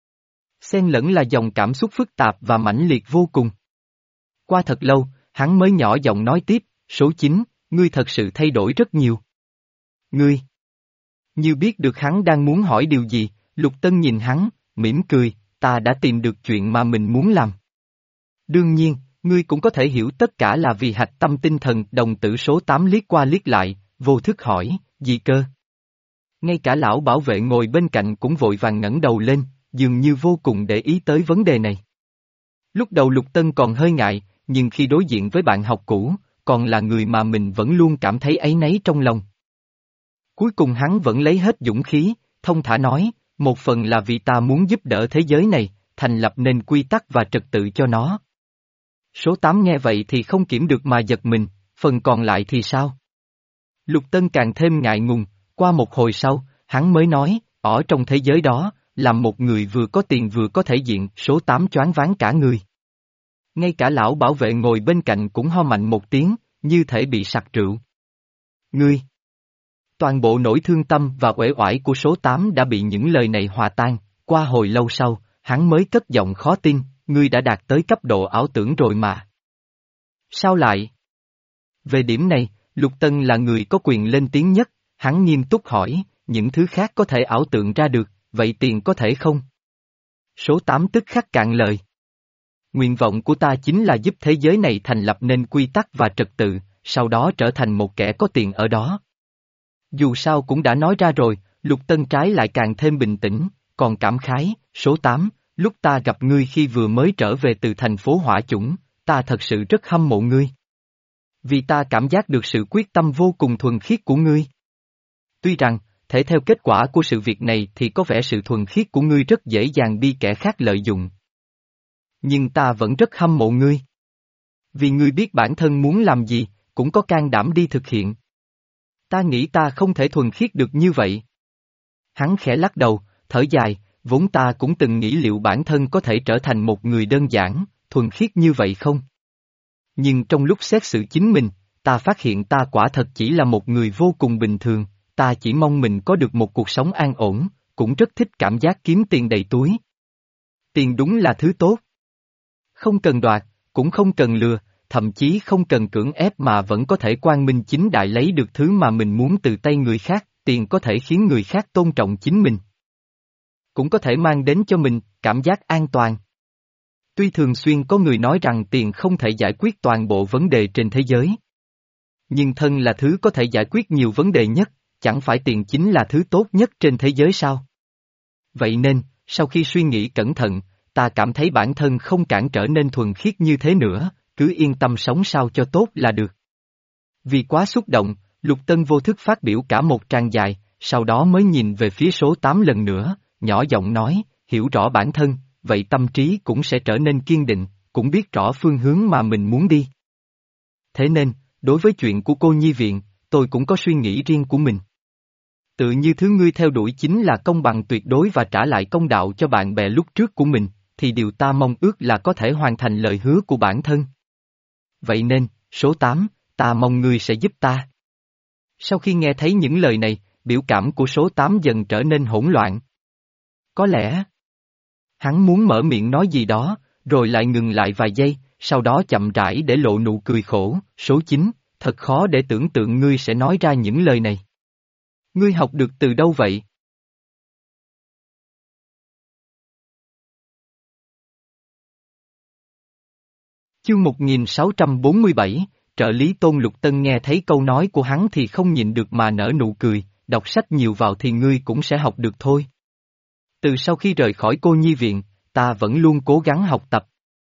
Xen lẫn là dòng cảm xúc phức tạp và mãnh liệt vô cùng. Qua thật lâu, hắn mới nhỏ giọng nói tiếp, số chín, ngươi thật sự thay đổi rất nhiều. Ngươi. Như biết được hắn đang muốn hỏi điều gì, Lục Tân nhìn hắn, mỉm cười, ta đã tìm được chuyện mà mình muốn làm. Đương nhiên, ngươi cũng có thể hiểu tất cả là vì hạch tâm tinh thần đồng tử số tám liếc qua liếc lại, vô thức hỏi, gì cơ? Ngay cả lão bảo vệ ngồi bên cạnh cũng vội vàng ngẩng đầu lên, dường như vô cùng để ý tới vấn đề này. Lúc đầu Lục Tân còn hơi ngại, nhưng khi đối diện với bạn học cũ, còn là người mà mình vẫn luôn cảm thấy áy náy trong lòng. Cuối cùng hắn vẫn lấy hết dũng khí, thông thả nói, một phần là vì ta muốn giúp đỡ thế giới này, thành lập nên quy tắc và trật tự cho nó. Số tám nghe vậy thì không kiểm được mà giật mình, phần còn lại thì sao? Lục Tân càng thêm ngại ngùng, qua một hồi sau, hắn mới nói, ở trong thế giới đó, làm một người vừa có tiền vừa có thể diện, số tám choáng váng cả người. Ngay cả lão bảo vệ ngồi bên cạnh cũng ho mạnh một tiếng, như thể bị sặc rượu. Ngươi! Toàn bộ nỗi thương tâm và uể oải của số tám đã bị những lời này hòa tan, qua hồi lâu sau, hắn mới cất giọng khó tin, ngươi đã đạt tới cấp độ ảo tưởng rồi mà. Sao lại? Về điểm này, Lục Tân là người có quyền lên tiếng nhất, hắn nghiêm túc hỏi, những thứ khác có thể ảo tưởng ra được, vậy tiền có thể không? Số tám tức khắc cạn lời. Nguyện vọng của ta chính là giúp thế giới này thành lập nên quy tắc và trật tự, sau đó trở thành một kẻ có tiền ở đó. Dù sao cũng đã nói ra rồi, Lục Tân trái lại càng thêm bình tĩnh, còn cảm khái, số tám, lúc ta gặp ngươi khi vừa mới trở về từ thành phố Hỏa Chủng, ta thật sự rất hâm mộ ngươi. Vì ta cảm giác được sự quyết tâm vô cùng thuần khiết của ngươi. Tuy rằng, thể theo kết quả của sự việc này thì có vẻ sự thuần khiết của ngươi rất dễ dàng bị kẻ khác lợi dụng. Nhưng ta vẫn rất hâm mộ ngươi. Vì ngươi biết bản thân muốn làm gì, cũng có can đảm đi thực hiện. Ta nghĩ ta không thể thuần khiết được như vậy. Hắn khẽ lắc đầu, thở dài, vốn ta cũng từng nghĩ liệu bản thân có thể trở thành một người đơn giản, thuần khiết như vậy không? Nhưng trong lúc xét xử chính mình, ta phát hiện ta quả thật chỉ là một người vô cùng bình thường, ta chỉ mong mình có được một cuộc sống an ổn, cũng rất thích cảm giác kiếm tiền đầy túi. Tiền đúng là thứ tốt. Không cần đoạt, cũng không cần lừa, thậm chí không cần cưỡng ép mà vẫn có thể quang minh chính đại lấy được thứ mà mình muốn từ tay người khác, tiền có thể khiến người khác tôn trọng chính mình. Cũng có thể mang đến cho mình cảm giác an toàn. Tuy thường xuyên có người nói rằng tiền không thể giải quyết toàn bộ vấn đề trên thế giới. Nhưng thân là thứ có thể giải quyết nhiều vấn đề nhất, chẳng phải tiền chính là thứ tốt nhất trên thế giới sao? Vậy nên, sau khi suy nghĩ cẩn thận, ta cảm thấy bản thân không cản trở nên thuần khiết như thế nữa, cứ yên tâm sống sao cho tốt là được. Vì quá xúc động, Lục Tân vô thức phát biểu cả một trang dài, sau đó mới nhìn về phía số tám lần nữa, nhỏ giọng nói, hiểu rõ bản thân, vậy tâm trí cũng sẽ trở nên kiên định, cũng biết rõ phương hướng mà mình muốn đi. Thế nên, đối với chuyện của cô nhi viện, tôi cũng có suy nghĩ riêng của mình. Tự như thứ ngươi theo đuổi chính là công bằng tuyệt đối và trả lại công đạo cho bạn bè lúc trước của mình, thì điều ta mong ước là có thể hoàn thành lời hứa của bản thân. Vậy nên, số tám, ta mong ngươi sẽ giúp ta. Sau khi nghe thấy những lời này, biểu cảm của số tám dần trở nên hỗn loạn. Có lẽ, hắn muốn mở miệng nói gì đó, rồi lại ngừng lại vài giây, sau đó chậm rãi để lộ nụ cười khổ, số chín, thật khó để tưởng tượng ngươi sẽ nói ra những lời này. Ngươi học được từ đâu vậy? Chương một nghìn sáu trăm bốn mươi bảy, trợ lý Tôn Lục Tân nghe thấy câu nói của hắn thì không nhịn được mà nở nụ cười, đọc sách nhiều vào thì ngươi cũng sẽ học được thôi. Từ sau khi rời khỏi cô nhi viện, ta vẫn luôn cố gắng học tập.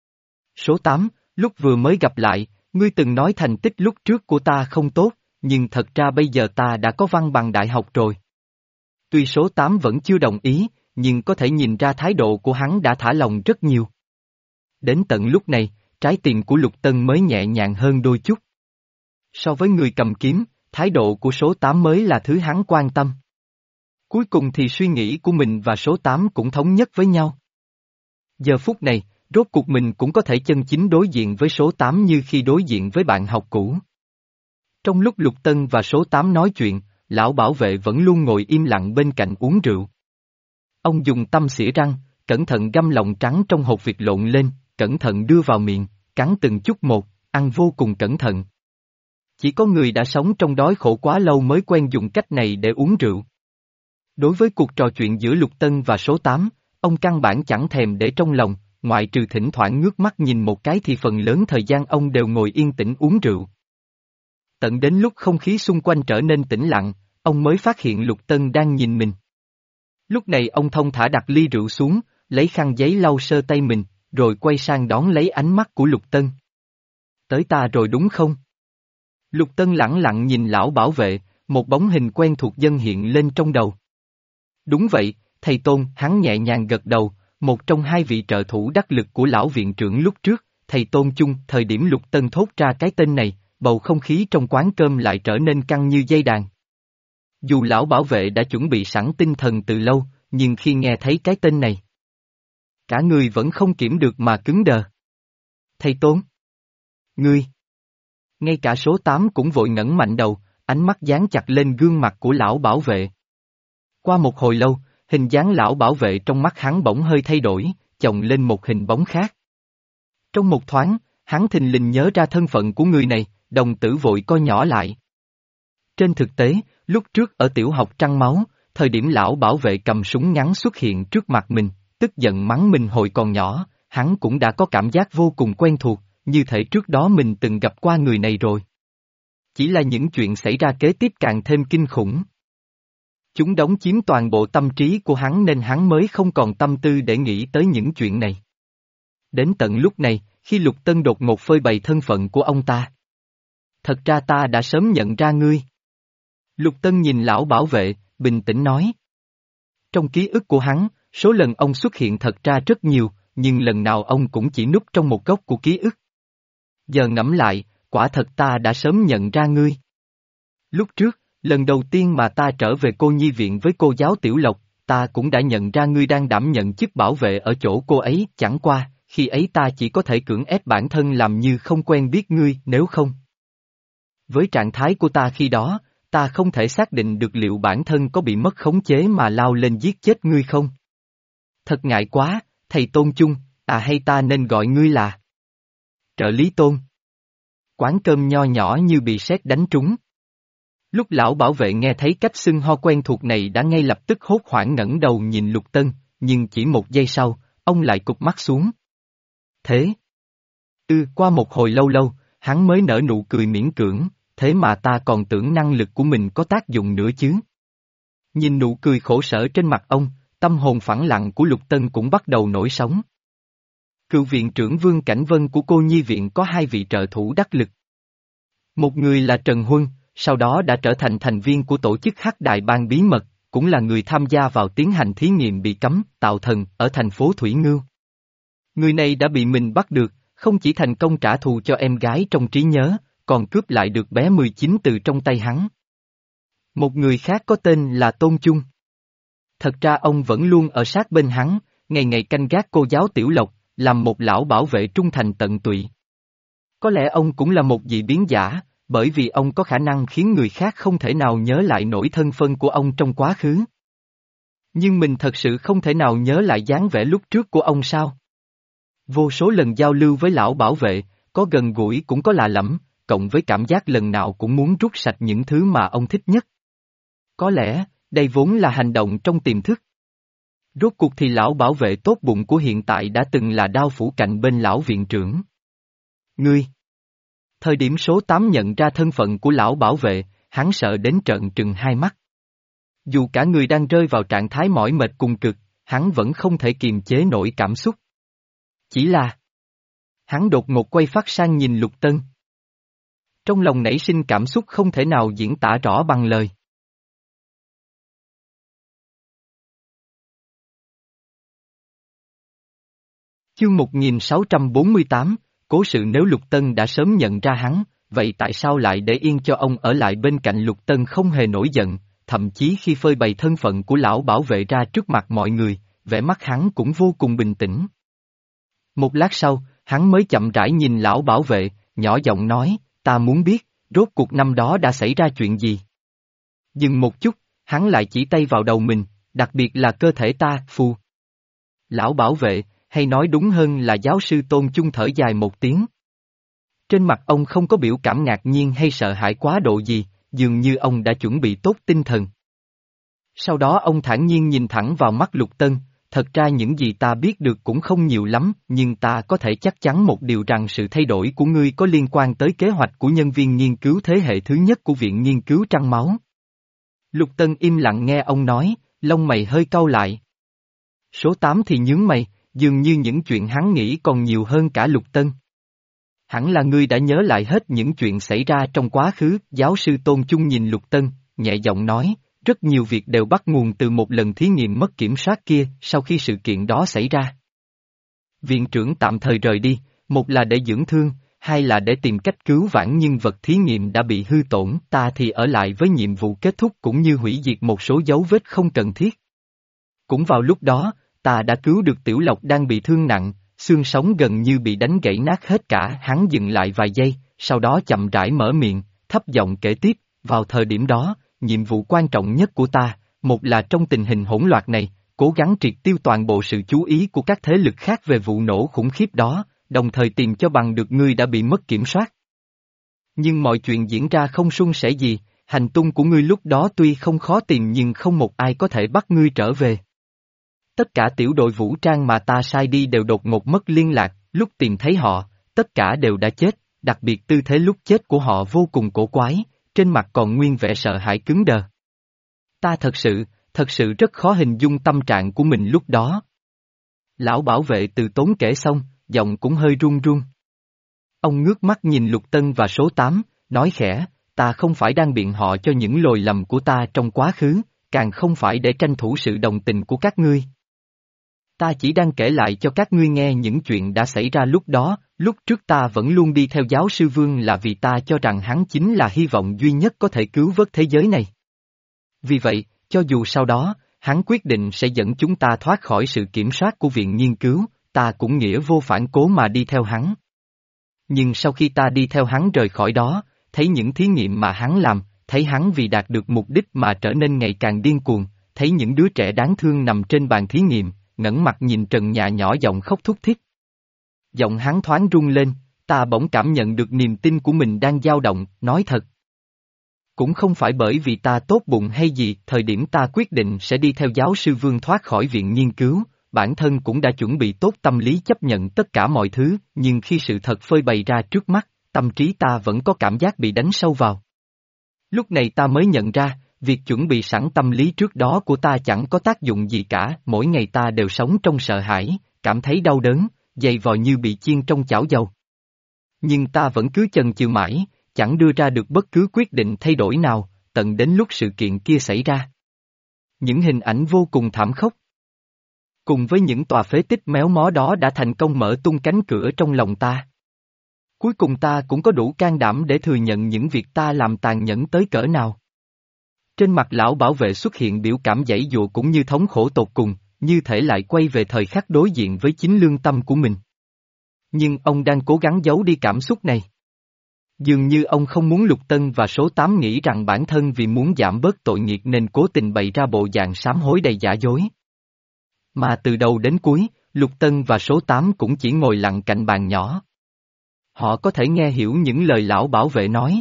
Số tám, lúc vừa mới gặp lại, ngươi từng nói thành tích lúc trước của ta không tốt, nhưng thật ra bây giờ ta đã có văn bằng đại học rồi. Tuy số tám vẫn chưa đồng ý, nhưng có thể nhìn ra thái độ của hắn đã thả lòng rất nhiều. Đến tận lúc này, trái tim của Lục Tân mới nhẹ nhàng hơn đôi chút. So với người cầm kiếm, thái độ của số tám mới là thứ hắn quan tâm. Cuối cùng thì suy nghĩ của mình và số tám cũng thống nhất với nhau. Giờ phút này, rốt cuộc mình cũng có thể chân chính đối diện với số tám như khi đối diện với bạn học cũ. Trong lúc Lục Tân và số tám nói chuyện, lão bảo vệ vẫn luôn ngồi im lặng bên cạnh uống rượu. Ông dùng tăm xỉa răng, cẩn thận găm lòng trắng trong hột vịt lộn lên, cẩn thận đưa vào miệng, cắn từng chút một, ăn vô cùng cẩn thận. Chỉ có người đã sống trong đói khổ quá lâu mới quen dùng cách này để uống rượu. Đối với cuộc trò chuyện giữa Lục Tân và số tám, ông căn bản chẳng thèm để trong lòng, ngoại trừ thỉnh thoảng ngước mắt nhìn một cái thì phần lớn thời gian ông đều ngồi yên tĩnh uống rượu. Tận đến lúc không khí xung quanh trở nên tĩnh lặng, ông mới phát hiện Lục Tân đang nhìn mình. Lúc này ông thong thả đặt ly rượu xuống, lấy khăn giấy lau sơ tay mình, rồi quay sang đón lấy ánh mắt của Lục Tân. Tới ta rồi đúng không? Lục Tân lẳng lặng nhìn lão bảo vệ, một bóng hình quen thuộc dần hiện lên trong đầu. Đúng vậy, thầy Tôn, hắn nhẹ nhàng gật đầu, một trong hai vị trợ thủ đắc lực của lão viện trưởng lúc trước, thầy Tôn chung, thời điểm Lục Tân thốt ra cái tên này, bầu không khí trong quán cơm lại trở nên căng như dây đàn. Dù lão bảo vệ đã chuẩn bị sẵn tinh thần từ lâu, nhưng khi nghe thấy cái tên này, cả người vẫn không kiểm được mà cứng đờ. Thầy Tôn? Ngươi? Ngay cả số tám cũng vội ngẩng mạnh đầu, ánh mắt dán chặt lên gương mặt của lão bảo vệ. Qua một hồi lâu, hình dáng lão bảo vệ trong mắt hắn bỗng hơi thay đổi, chồng lên một hình bóng khác. Trong một thoáng, hắn thình lình nhớ ra thân phận của người này, đồng tử vội co nhỏ lại. Trên thực tế, lúc trước ở tiểu học Trăng Máu, thời điểm lão bảo vệ cầm súng ngắn xuất hiện trước mặt mình, tức giận mắng mình hồi còn nhỏ, hắn cũng đã có cảm giác vô cùng quen thuộc, như thể trước đó mình từng gặp qua người này rồi. Chỉ là những chuyện xảy ra kế tiếp càng thêm kinh khủng. Chúng đóng chiếm toàn bộ tâm trí của hắn nên hắn mới không còn tâm tư để nghĩ tới những chuyện này. Đến tận lúc này, khi Lục Tân đột ngột phơi bày thân phận của ông ta. Thật ra ta đã sớm nhận ra ngươi. Lục Tân nhìn lão bảo vệ, bình tĩnh nói. Trong ký ức của hắn, số lần ông xuất hiện thật ra rất nhiều, nhưng lần nào ông cũng chỉ núp trong một góc của ký ức. Giờ ngẫm lại, quả thật ta đã sớm nhận ra ngươi. Lúc trước, lần đầu tiên mà ta trở về cô nhi viện với cô giáo Tiểu Lộc, ta cũng đã nhận ra ngươi đang đảm nhận chức bảo vệ ở chỗ cô ấy, chẳng qua, khi ấy ta chỉ có thể cưỡng ép bản thân làm như không quen biết ngươi, nếu không. Với trạng thái của ta khi đó, ta không thể xác định được liệu bản thân có bị mất khống chế mà lao lên giết chết ngươi không. Thật ngại quá, thầy Tôn Chung, à hay ta nên gọi ngươi là trợ lý Tôn. Quán cơm nho nhỏ như bị sét đánh trúng. Lúc lão bảo vệ nghe thấy cách xưng ho quen thuộc này đã ngay lập tức hốt hoảng ngẩng đầu nhìn Lục Tân, nhưng chỉ một giây sau, ông lại cụp mắt xuống. Thế? Ừ, qua một hồi lâu lâu, hắn mới nở nụ cười miễn cưỡng, thế mà ta còn tưởng năng lực của mình có tác dụng nữa chứ. Nhìn nụ cười khổ sở trên mặt ông, tâm hồn phẳng lặng của Lục Tân cũng bắt đầu nổi sóng. Cựu viện trưởng Vương Cảnh Vân của cô nhi viện có hai vị trợ thủ đắc lực. Một người là Trần Huân, sau đó đã trở thành thành viên của tổ chức Hắc Đại Bang bí mật, cũng là người tham gia vào tiến hành thí nghiệm bị cấm, tạo thần, ở thành phố Thủy Ngưu. Người này đã bị mình bắt được, không chỉ thành công trả thù cho em gái trong trí nhớ, còn cướp lại được bé mười chín từ trong tay hắn. Một người khác có tên là Tôn Chung. Thật ra ông vẫn luôn ở sát bên hắn, ngày ngày canh gác cô giáo Tiểu Lộc, làm một lão bảo vệ trung thành tận tụy. Có lẽ ông cũng là một dị biến giả, bởi vì ông có khả năng khiến người khác không thể nào nhớ lại nổi thân phân của ông trong quá khứ. Nhưng mình thật sự không thể nào nhớ lại dáng vẻ lúc trước của ông sao? Vô số lần giao lưu với lão bảo vệ, có gần gũi cũng có lạ lẫm, cộng với cảm giác lần nào cũng muốn rút sạch những thứ mà ông thích nhất. Có lẽ, đây vốn là hành động trong tiềm thức. Rốt cuộc thì lão bảo vệ tốt bụng của hiện tại đã từng là đao phủ cạnh bên lão viện trưởng. Ngươi! Thời điểm số tám nhận ra thân phận của lão bảo vệ, hắn sợ đến trợn trừng hai mắt. Dù cả người đang rơi vào trạng thái mỏi mệt cùng cực, hắn vẫn không thể kiềm chế nổi cảm xúc. Chỉ là... Hắn đột ngột quay phát sang nhìn Lục Tân. Trong lòng nảy sinh cảm xúc không thể nào diễn tả rõ bằng lời. Chương một nghìn sáu trăm bốn mươi tám, cố sự nếu Lục Tân đã sớm nhận ra hắn, vậy tại sao lại để yên cho ông ở lại bên cạnh Lục Tân không hề nổi giận, thậm chí khi phơi bày thân phận của lão bảo vệ ra trước mặt mọi người, vẻ mắt hắn cũng vô cùng bình tĩnh. Một lát sau, hắn mới chậm rãi nhìn lão bảo vệ, nhỏ giọng nói, ta muốn biết, rốt cuộc năm đó đã xảy ra chuyện gì. Dừng một chút, hắn lại chỉ tay vào đầu mình, đặc biệt là cơ thể ta, phù. Lão bảo vệ, hay nói đúng hơn là giáo sư Tôn Chung thở dài một tiếng. Trên mặt ông không có biểu cảm ngạc nhiên hay sợ hãi quá độ gì, dường như ông đã chuẩn bị tốt tinh thần. Sau đó ông thản nhiên nhìn thẳng vào mắt Lục Tân, thật ra những gì ta biết được cũng không nhiều lắm, nhưng ta có thể chắc chắn một điều rằng sự thay đổi của ngươi có liên quan tới kế hoạch của nhân viên nghiên cứu thế hệ thứ nhất của Viện Nghiên cứu Trăng Máu. Lục Tân im lặng nghe ông nói, lông mày hơi cau lại. Số tám thì nhướng mày, dường như những chuyện hắn nghĩ còn nhiều hơn cả Lục Tân. Hẳn là ngươi đã nhớ lại hết những chuyện xảy ra trong quá khứ, giáo sư Tôn Chung nhìn Lục Tân, nhẹ giọng nói, rất nhiều việc đều bắt nguồn từ một lần thí nghiệm mất kiểm soát kia, sau khi sự kiện đó xảy ra. Viện trưởng tạm thời rời đi, một là để dưỡng thương, hai là để tìm cách cứu vãn nhân vật thí nghiệm đã bị hư tổn, ta thì ở lại với nhiệm vụ kết thúc cũng như hủy diệt một số dấu vết không cần thiết. Cũng vào lúc đó, ta đã cứu được Tiểu Lộc đang bị thương nặng, xương sống gần như bị đánh gãy nát hết cả. Hắn dừng lại vài giây, sau đó chậm rãi mở miệng, thấp giọng kể tiếp, vào thời điểm đó, nhiệm vụ quan trọng nhất của ta, một là trong tình hình hỗn loạn này, cố gắng triệt tiêu toàn bộ sự chú ý của các thế lực khác về vụ nổ khủng khiếp đó, đồng thời tìm cho bằng được ngươi đã bị mất kiểm soát. Nhưng mọi chuyện diễn ra không suôn sẻ gì, hành tung của ngươi lúc đó tuy không khó tìm nhưng không một ai có thể bắt ngươi trở về. Tất cả tiểu đội vũ trang mà ta sai đi đều đột ngột mất liên lạc, lúc tìm thấy họ, tất cả đều đã chết, đặc biệt tư thế lúc chết của họ vô cùng cổ quái, trên mặt còn nguyên vẻ sợ hãi cứng đờ. Ta thật sự, thật sự rất khó hình dung tâm trạng của mình lúc đó. Lão bảo vệ từ tốn kể xong, giọng cũng hơi run run. Ông ngước mắt nhìn Lục Tân và số tám, nói khẽ, ta không phải đang biện họ cho những lỗi lầm của ta trong quá khứ, càng không phải để tranh thủ sự đồng tình của các ngươi. Ta chỉ đang kể lại cho các ngươi nghe những chuyện đã xảy ra lúc đó, lúc trước ta vẫn luôn đi theo giáo sư Vương là vì ta cho rằng hắn chính là hy vọng duy nhất có thể cứu vớt thế giới này. Vì vậy, cho dù sau đó, hắn quyết định sẽ dẫn chúng ta thoát khỏi sự kiểm soát của Viện Nghiên cứu, ta cũng nghĩa vô phản cố mà đi theo hắn. Nhưng sau khi ta đi theo hắn rời khỏi đó, thấy những thí nghiệm mà hắn làm, thấy hắn vì đạt được mục đích mà trở nên ngày càng điên cuồng, thấy những đứa trẻ đáng thương nằm trên bàn thí nghiệm, ngẩng mặt nhìn trần nhà nhỏ giọng khóc thút thít. Giọng hắn thoáng rung lên, ta bỗng cảm nhận được niềm tin của mình đang dao động, nói thật. Cũng không phải bởi vì ta tốt bụng hay gì, thời điểm ta quyết định sẽ đi theo giáo sư Vương thoát khỏi viện nghiên cứu, bản thân cũng đã chuẩn bị tốt tâm lý chấp nhận tất cả mọi thứ, nhưng khi sự thật phơi bày ra trước mắt, tâm trí ta vẫn có cảm giác bị đánh sâu vào. Lúc này ta mới nhận ra, việc chuẩn bị sẵn tâm lý trước đó của ta chẳng có tác dụng gì cả, mỗi ngày ta đều sống trong sợ hãi, cảm thấy đau đớn, dày vò như bị chiên trong chảo dầu. Nhưng ta vẫn cứ chần chừ mãi, chẳng đưa ra được bất cứ quyết định thay đổi nào, tận đến lúc sự kiện kia xảy ra. Những hình ảnh vô cùng thảm khốc. Cùng với những tòa phế tích méo mó đó đã thành công mở tung cánh cửa trong lòng ta. Cuối cùng ta cũng có đủ can đảm để thừa nhận những việc ta làm tàn nhẫn tới cỡ nào. Trên mặt lão bảo vệ xuất hiện biểu cảm giãy giụa cũng như thống khổ tột cùng, như thể lại quay về thời khắc đối diện với chính lương tâm của mình. Nhưng ông đang cố gắng giấu đi cảm xúc này. Dường như ông không muốn Lục Tân và số tám nghĩ rằng bản thân vì muốn giảm bớt tội nghiệp nên cố tình bày ra bộ dạng sám hối đầy giả dối. Mà từ đầu đến cuối, Lục Tân và số tám cũng chỉ ngồi lặng cạnh bàn nhỏ. Họ có thể nghe hiểu những lời lão bảo vệ nói.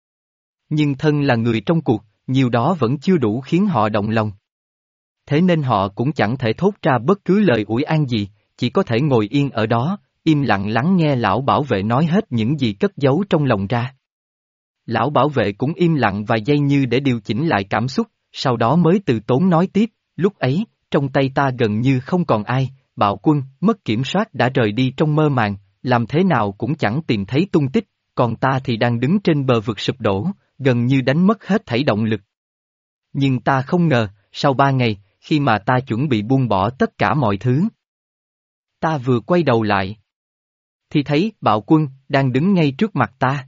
Nhưng thân là người trong cuộc, nhiều đó vẫn chưa đủ khiến họ động lòng. Thế nên họ cũng chẳng thể thốt ra bất cứ lời ủi an gì, chỉ có thể ngồi yên ở đó, im lặng lắng nghe lão bảo vệ nói hết những gì cất giấu trong lòng ra. Lão bảo vệ cũng im lặng vài giây như để điều chỉnh lại cảm xúc, sau đó mới từ tốn nói tiếp, lúc ấy, trong tay ta gần như không còn ai, bạo quân, mất kiểm soát đã rời đi trong mơ màng, làm thế nào cũng chẳng tìm thấy tung tích, còn ta thì đang đứng trên bờ vực sụp đổ, gần như đánh mất hết thảy động lực. Nhưng ta không ngờ, sau ba ngày, khi mà ta chuẩn bị buông bỏ tất cả mọi thứ, ta vừa quay đầu lại, thì thấy bạo quân đang đứng ngay trước mặt ta.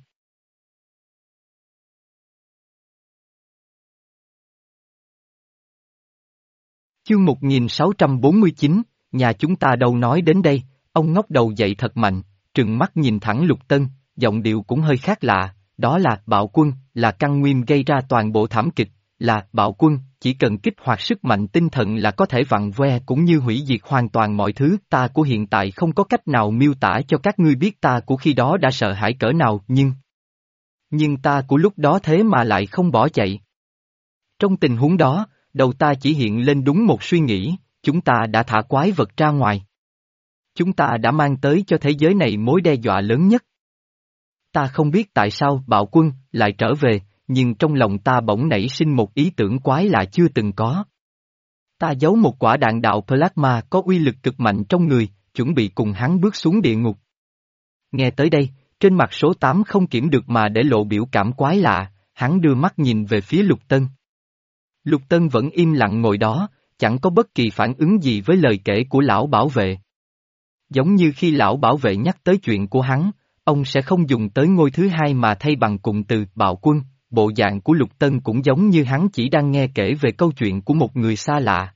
Chương một nghìn sáu trăm bốn mươi chín, nhà chúng ta đâu nói đến đây, ông ngóc đầu dậy thật mạnh, trừng mắt nhìn thẳng Lục Tân, giọng điệu cũng hơi khác lạ, đó là bạo quân, là căn nguyên gây ra toàn bộ thảm kịch, là bạo quân, chỉ cần kích hoạt sức mạnh tinh thần là có thể vặn ve cũng như hủy diệt hoàn toàn mọi thứ. Ta của hiện tại không có cách nào miêu tả cho các ngươi biết ta của khi đó đã sợ hãi cỡ nào, nhưng... Nhưng ta của lúc đó thế mà lại không bỏ chạy. Trong tình huống đó, đầu ta chỉ hiện lên đúng một suy nghĩ, chúng ta đã thả quái vật ra ngoài. Chúng ta đã mang tới cho thế giới này mối đe dọa lớn nhất. Ta không biết tại sao bạo quân lại trở về, nhưng trong lòng ta bỗng nảy sinh một ý tưởng quái lạ chưa từng có. Ta giấu một quả đạn đạo plasma có uy lực cực mạnh trong người, chuẩn bị cùng hắn bước xuống địa ngục. Nghe tới đây, trên mặt số tám không kiểm được mà để lộ biểu cảm quái lạ, hắn đưa mắt nhìn về phía Lục Tân. Lục Tân vẫn im lặng ngồi đó, chẳng có bất kỳ phản ứng gì với lời kể của lão bảo vệ. Giống như khi lão bảo vệ nhắc tới chuyện của hắn, ông sẽ không dùng tới ngôi thứ hai mà thay bằng cụm từ bạo quân, bộ dạng của Lục Tân cũng giống như hắn chỉ đang nghe kể về câu chuyện của một người xa lạ.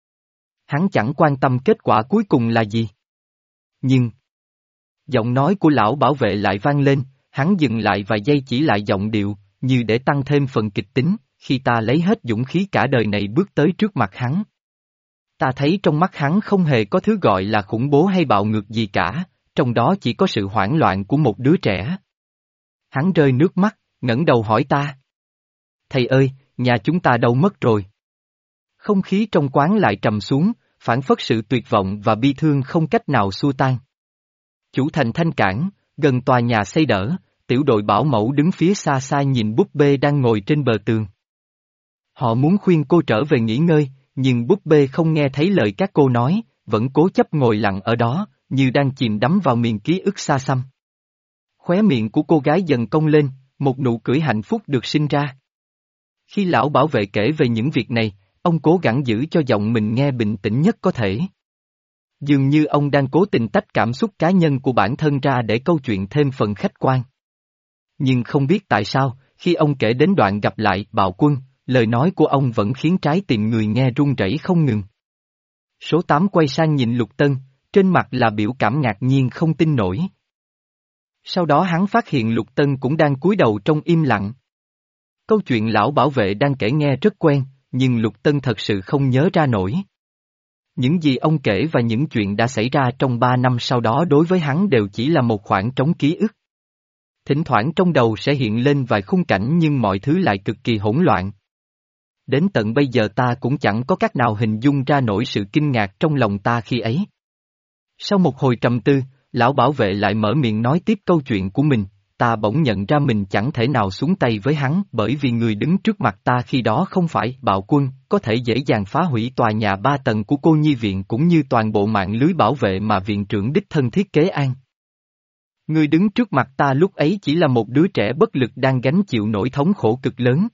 Hắn chẳng quan tâm kết quả cuối cùng là gì. Nhưng, giọng nói của lão bảo vệ lại vang lên, hắn dừng lại vài giây chỉ lại giọng điệu, như để tăng thêm phần kịch tính, khi ta lấy hết dũng khí cả đời này bước tới trước mặt hắn. Ta thấy trong mắt hắn không hề có thứ gọi là khủng bố hay bạo ngược gì cả, trong đó chỉ có sự hoảng loạn của một đứa trẻ. Hắn rơi nước mắt, ngẩng đầu hỏi ta. Thầy ơi, nhà chúng ta đâu mất rồi? Không khí trong quán lại trầm xuống, phảng phất sự tuyệt vọng và bi thương không cách nào xua tan. Chủ thành Thanh Cảng, gần tòa nhà xây đỡ, tiểu đội bảo mẫu đứng phía xa xa nhìn búp bê đang ngồi trên bờ tường. Họ muốn khuyên cô trở về nghỉ ngơi, nhưng búp bê không nghe thấy lời các cô nói, vẫn cố chấp ngồi lặng ở đó, như đang chìm đắm vào miền ký ức xa xăm. Khóe miệng của cô gái dần cong lên, một nụ cười hạnh phúc được sinh ra. Khi lão bảo vệ kể về những việc này, ông cố gắng giữ cho giọng mình nghe bình tĩnh nhất có thể. Dường như ông đang cố tình tách cảm xúc cá nhân của bản thân ra để câu chuyện thêm phần khách quan. Nhưng không biết tại sao, khi ông kể đến đoạn gặp lại bạo quân, lời nói của ông vẫn khiến trái tim người nghe run rẩy không ngừng. Số tám quay sang nhìn Lục Tân, trên mặt là biểu cảm ngạc nhiên không tin nổi. Sau đó hắn phát hiện Lục Tân cũng đang cúi đầu trong im lặng. Câu chuyện lão bảo vệ đang kể nghe rất quen, nhưng Lục Tân thật sự không nhớ ra nổi. Những gì ông kể và những chuyện đã xảy ra trong ba năm sau đó đối với hắn đều chỉ là một khoảng trống ký ức. Thỉnh thoảng trong đầu sẽ hiện lên vài khung cảnh nhưng mọi thứ lại cực kỳ hỗn loạn. Đến tận bây giờ ta cũng chẳng có cách nào hình dung ra nổi sự kinh ngạc trong lòng ta khi ấy. Sau một hồi trầm tư, lão bảo vệ lại mở miệng nói tiếp câu chuyện của mình. Ta bỗng nhận ra mình chẳng thể nào xuống tay với hắn bởi vì người đứng trước mặt ta khi đó không phải bạo quân, có thể dễ dàng phá hủy tòa nhà ba tầng của cô nhi viện cũng như toàn bộ mạng lưới bảo vệ mà viện trưởng đích thân thiết kế an. Người đứng trước mặt ta lúc ấy chỉ là một đứa trẻ bất lực đang gánh chịu nỗi thống khổ cực lớn.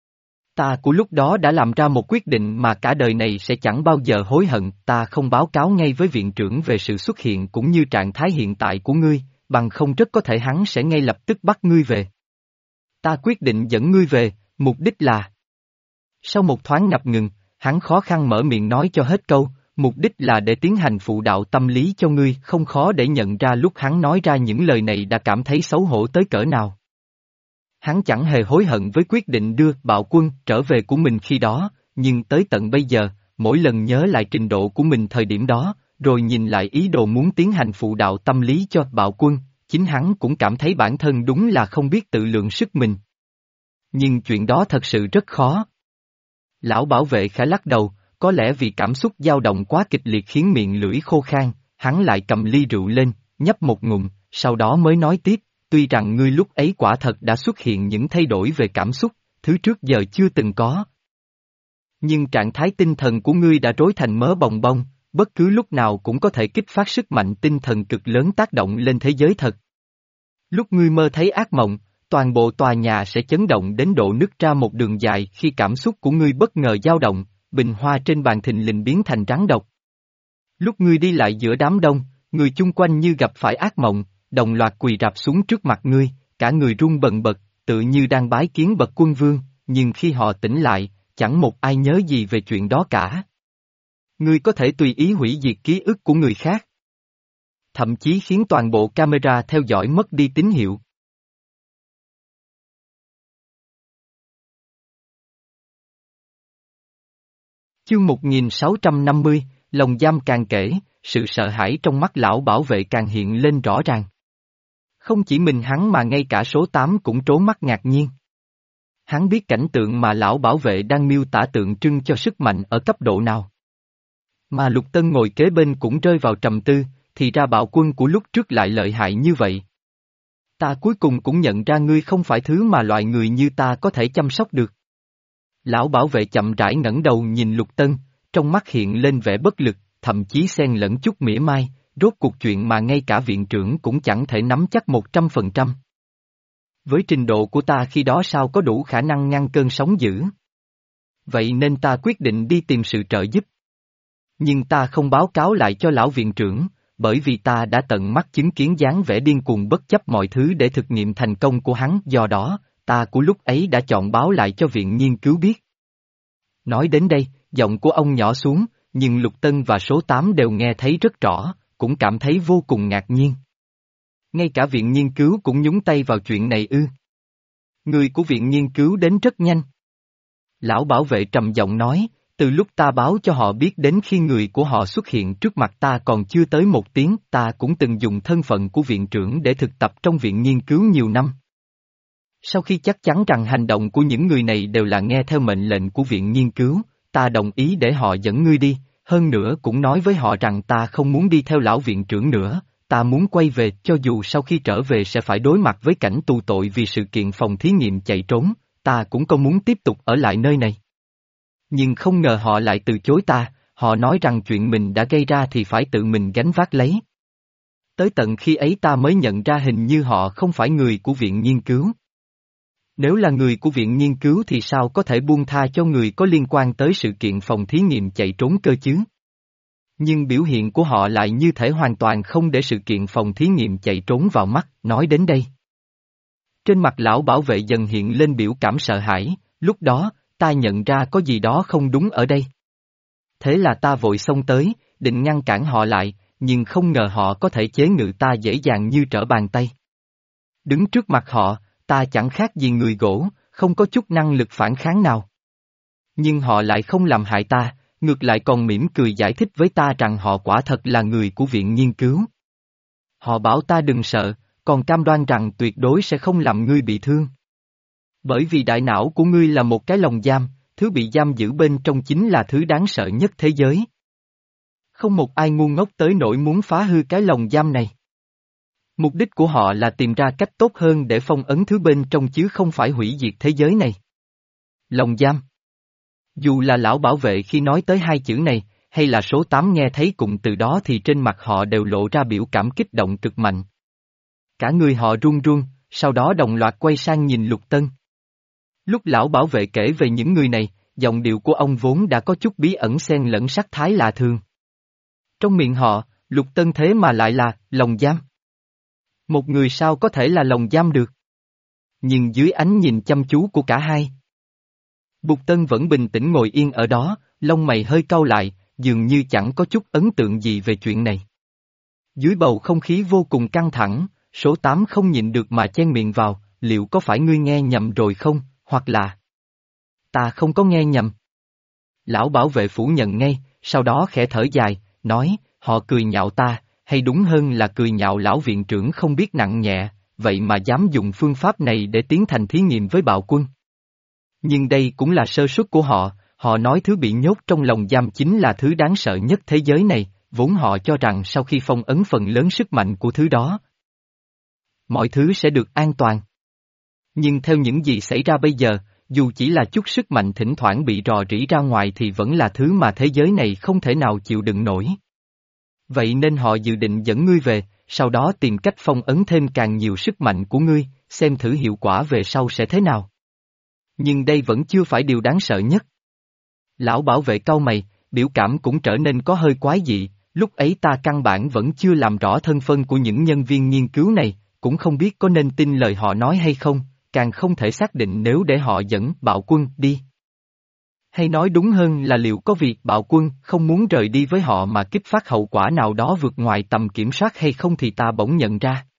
Ta của lúc đó đã làm ra một quyết định mà cả đời này sẽ chẳng bao giờ hối hận, ta không báo cáo ngay với viện trưởng về sự xuất hiện cũng như trạng thái hiện tại của ngươi, bằng không rất có thể hắn sẽ ngay lập tức bắt ngươi về. Ta quyết định dẫn ngươi về, mục đích là... Sau một thoáng ngập ngừng, hắn khó khăn mở miệng nói cho hết câu, mục đích là để tiến hành phụ đạo tâm lý cho ngươi, không khó để nhận ra lúc hắn nói ra những lời này đã cảm thấy xấu hổ tới cỡ nào. Hắn chẳng hề hối hận với quyết định đưa bạo quân trở về của mình khi đó, nhưng tới tận bây giờ, mỗi lần nhớ lại trình độ của mình thời điểm đó, rồi nhìn lại ý đồ muốn tiến hành phụ đạo tâm lý cho bạo quân, chính hắn cũng cảm thấy bản thân đúng là không biết tự lượng sức mình. Nhưng chuyện đó thật sự rất khó. Lão bảo vệ khẽ lắc đầu, có lẽ vì cảm xúc dao động quá kịch liệt khiến miệng lưỡi khô khan, hắn lại cầm ly rượu lên, nhấp một ngụm, sau đó mới nói tiếp, tuy rằng ngươi lúc ấy quả thật đã xuất hiện những thay đổi về cảm xúc, thứ trước giờ chưa từng có. Nhưng trạng thái tinh thần của ngươi đã rối thành mớ bồng bông, bất cứ lúc nào cũng có thể kích phát sức mạnh tinh thần cực lớn tác động lên thế giới thật. Lúc ngươi mơ thấy ác mộng, toàn bộ tòa nhà sẽ chấn động đến độ nứt ra một đường dài khi cảm xúc của ngươi bất ngờ dao động, bình hoa trên bàn thình lình biến thành rắn độc. Lúc ngươi đi lại giữa đám đông, người chung quanh như gặp phải ác mộng, đồng loạt quỳ rạp xuống trước mặt ngươi, cả người run bần bật, tự như đang bái kiến bậc quân vương, nhưng khi họ tỉnh lại, chẳng một ai nhớ gì về chuyện đó cả. Ngươi có thể tùy ý hủy diệt ký ức của người khác. Thậm chí khiến toàn bộ camera theo dõi mất đi tín hiệu. Chương một nghìn sáu trăm năm mươi, lồng giam càng kể, sự sợ hãi trong mắt lão bảo vệ càng hiện lên rõ ràng. Không chỉ mình hắn mà ngay cả số tám cũng trố mắt ngạc nhiên. Hắn biết cảnh tượng mà lão bảo vệ đang miêu tả tượng trưng cho sức mạnh ở cấp độ nào. Mà Lục Tân ngồi kế bên cũng rơi vào trầm tư, thì ra bạo quân của lúc trước lại lợi hại như vậy. Ta cuối cùng cũng nhận ra ngươi không phải thứ mà loại người như ta có thể chăm sóc được. Lão bảo vệ chậm rãi ngẩng đầu nhìn Lục Tân, trong mắt hiện lên vẻ bất lực, thậm chí xen lẫn chút mỉa mai, rốt cuộc chuyện mà ngay cả viện trưởng cũng chẳng thể nắm chắc một trăm phần trăm. Với trình độ của ta khi đó sao có đủ khả năng ngăn cơn sóng dữ. Vậy nên ta quyết định đi tìm sự trợ giúp. Nhưng ta không báo cáo lại cho lão viện trưởng, bởi vì ta đã tận mắt chứng kiến dáng vẻ điên cuồng bất chấp mọi thứ để thực nghiệm thành công của hắn, do đó, ta của lúc ấy đã chọn báo lại cho viện nghiên cứu biết. Nói đến đây, giọng của ông nhỏ xuống, nhưng Lục Tân và số tám đều nghe thấy rất rõ, cũng cảm thấy vô cùng ngạc nhiên. Ngay cả viện nghiên cứu cũng nhúng tay vào chuyện này ư. Người của viện nghiên cứu đến rất nhanh. Lão bảo vệ trầm giọng nói, từ lúc ta báo cho họ biết đến khi người của họ xuất hiện trước mặt ta còn chưa tới một tiếng, ta cũng từng dùng thân phận của viện trưởng để thực tập trong viện nghiên cứu nhiều năm. Sau khi chắc chắn rằng hành động của những người này đều là nghe theo mệnh lệnh của viện nghiên cứu, ta đồng ý để họ dẫn ngươi đi, hơn nữa cũng nói với họ rằng ta không muốn đi theo lão viện trưởng nữa, ta muốn quay về cho dù sau khi trở về sẽ phải đối mặt với cảnh tù tội vì sự kiện phòng thí nghiệm chạy trốn, ta cũng không muốn tiếp tục ở lại nơi này. Nhưng không ngờ họ lại từ chối ta, họ nói rằng chuyện mình đã gây ra thì phải tự mình gánh vác lấy. Tới tận khi ấy ta mới nhận ra hình như họ không phải người của viện nghiên cứu. Nếu là người của viện nghiên cứu thì sao có thể buông tha cho người có liên quan tới sự kiện phòng thí nghiệm chạy trốn cơ chứ? Nhưng biểu hiện của họ lại như thể hoàn toàn không để sự kiện phòng thí nghiệm chạy trốn vào mắt, nói đến đây. Trên mặt lão bảo vệ dần hiện lên biểu cảm sợ hãi, lúc đó, ta nhận ra có gì đó không đúng ở đây. Thế là ta vội xông tới, định ngăn cản họ lại, nhưng không ngờ họ có thể chế ngự ta dễ dàng như trở bàn tay. Đứng trước mặt họ, ta chẳng khác gì người gỗ, không có chút năng lực phản kháng nào. Nhưng họ lại không làm hại ta, ngược lại còn mỉm cười giải thích với ta rằng họ quả thật là người của viện nghiên cứu. Họ bảo ta đừng sợ, còn cam đoan rằng tuyệt đối sẽ không làm ngươi bị thương. Bởi vì đại não của ngươi là một cái lồng giam, thứ bị giam giữ bên trong chính là thứ đáng sợ nhất thế giới. Không một ai ngu ngốc tới nỗi muốn phá hư cái lồng giam này. Mục đích của họ là tìm ra cách tốt hơn để phong ấn thứ bên trong chứ không phải hủy diệt thế giới này. Lồng giam. Dù là lão bảo vệ khi nói tới hai chữ này, hay là số tám nghe thấy cụm từ đó thì trên mặt họ đều lộ ra biểu cảm kích động cực mạnh. Cả người họ run run, sau đó đồng loạt quay sang nhìn Lục Tân. Lúc lão bảo vệ kể về những người này, giọng điệu của ông vốn đã có chút bí ẩn xen lẫn sắc thái lạ thường. Trong miệng họ, Lục Tân thế mà lại là lồng giam. Một người sao có thể là lồng giam được? Nhưng dưới ánh nhìn chăm chú của cả hai, Bục Tân vẫn bình tĩnh ngồi yên ở đó, lông mày hơi cau lại, dường như chẳng có chút ấn tượng gì về chuyện này. Dưới bầu không khí vô cùng căng thẳng, số tám không nhịn được mà chen miệng vào, liệu có phải ngươi nghe nhầm rồi không, hoặc là... Ta không có nghe nhầm. Lão bảo vệ phủ nhận ngay, sau đó khẽ thở dài, nói, họ cười nhạo ta, hay đúng hơn là cười nhạo lão viện trưởng không biết nặng nhẹ, vậy mà dám dùng phương pháp này để tiến hành thí nghiệm với bạo quân. Nhưng đây cũng là sơ suất của họ, họ nói thứ bị nhốt trong lồng giam chính là thứ đáng sợ nhất thế giới này, vốn họ cho rằng sau khi phong ấn phần lớn sức mạnh của thứ đó, mọi thứ sẽ được an toàn. Nhưng theo những gì xảy ra bây giờ, dù chỉ là chút sức mạnh thỉnh thoảng bị rò rỉ ra ngoài thì vẫn là thứ mà thế giới này không thể nào chịu đựng nổi. Vậy nên họ dự định dẫn ngươi về, sau đó tìm cách phong ấn thêm càng nhiều sức mạnh của ngươi, xem thử hiệu quả về sau sẽ thế nào. Nhưng đây vẫn chưa phải điều đáng sợ nhất. Lão bảo vệ cau mày, biểu cảm cũng trở nên có hơi quái dị, lúc ấy ta căn bản vẫn chưa làm rõ thân phân của những nhân viên nghiên cứu này, cũng không biết có nên tin lời họ nói hay không, càng không thể xác định nếu để họ dẫn bạo quân đi. Hay nói đúng hơn là liệu có việc bạo quân không muốn rời đi với họ mà kích phát hậu quả nào đó vượt ngoài tầm kiểm soát hay không thì ta bỗng nhận ra.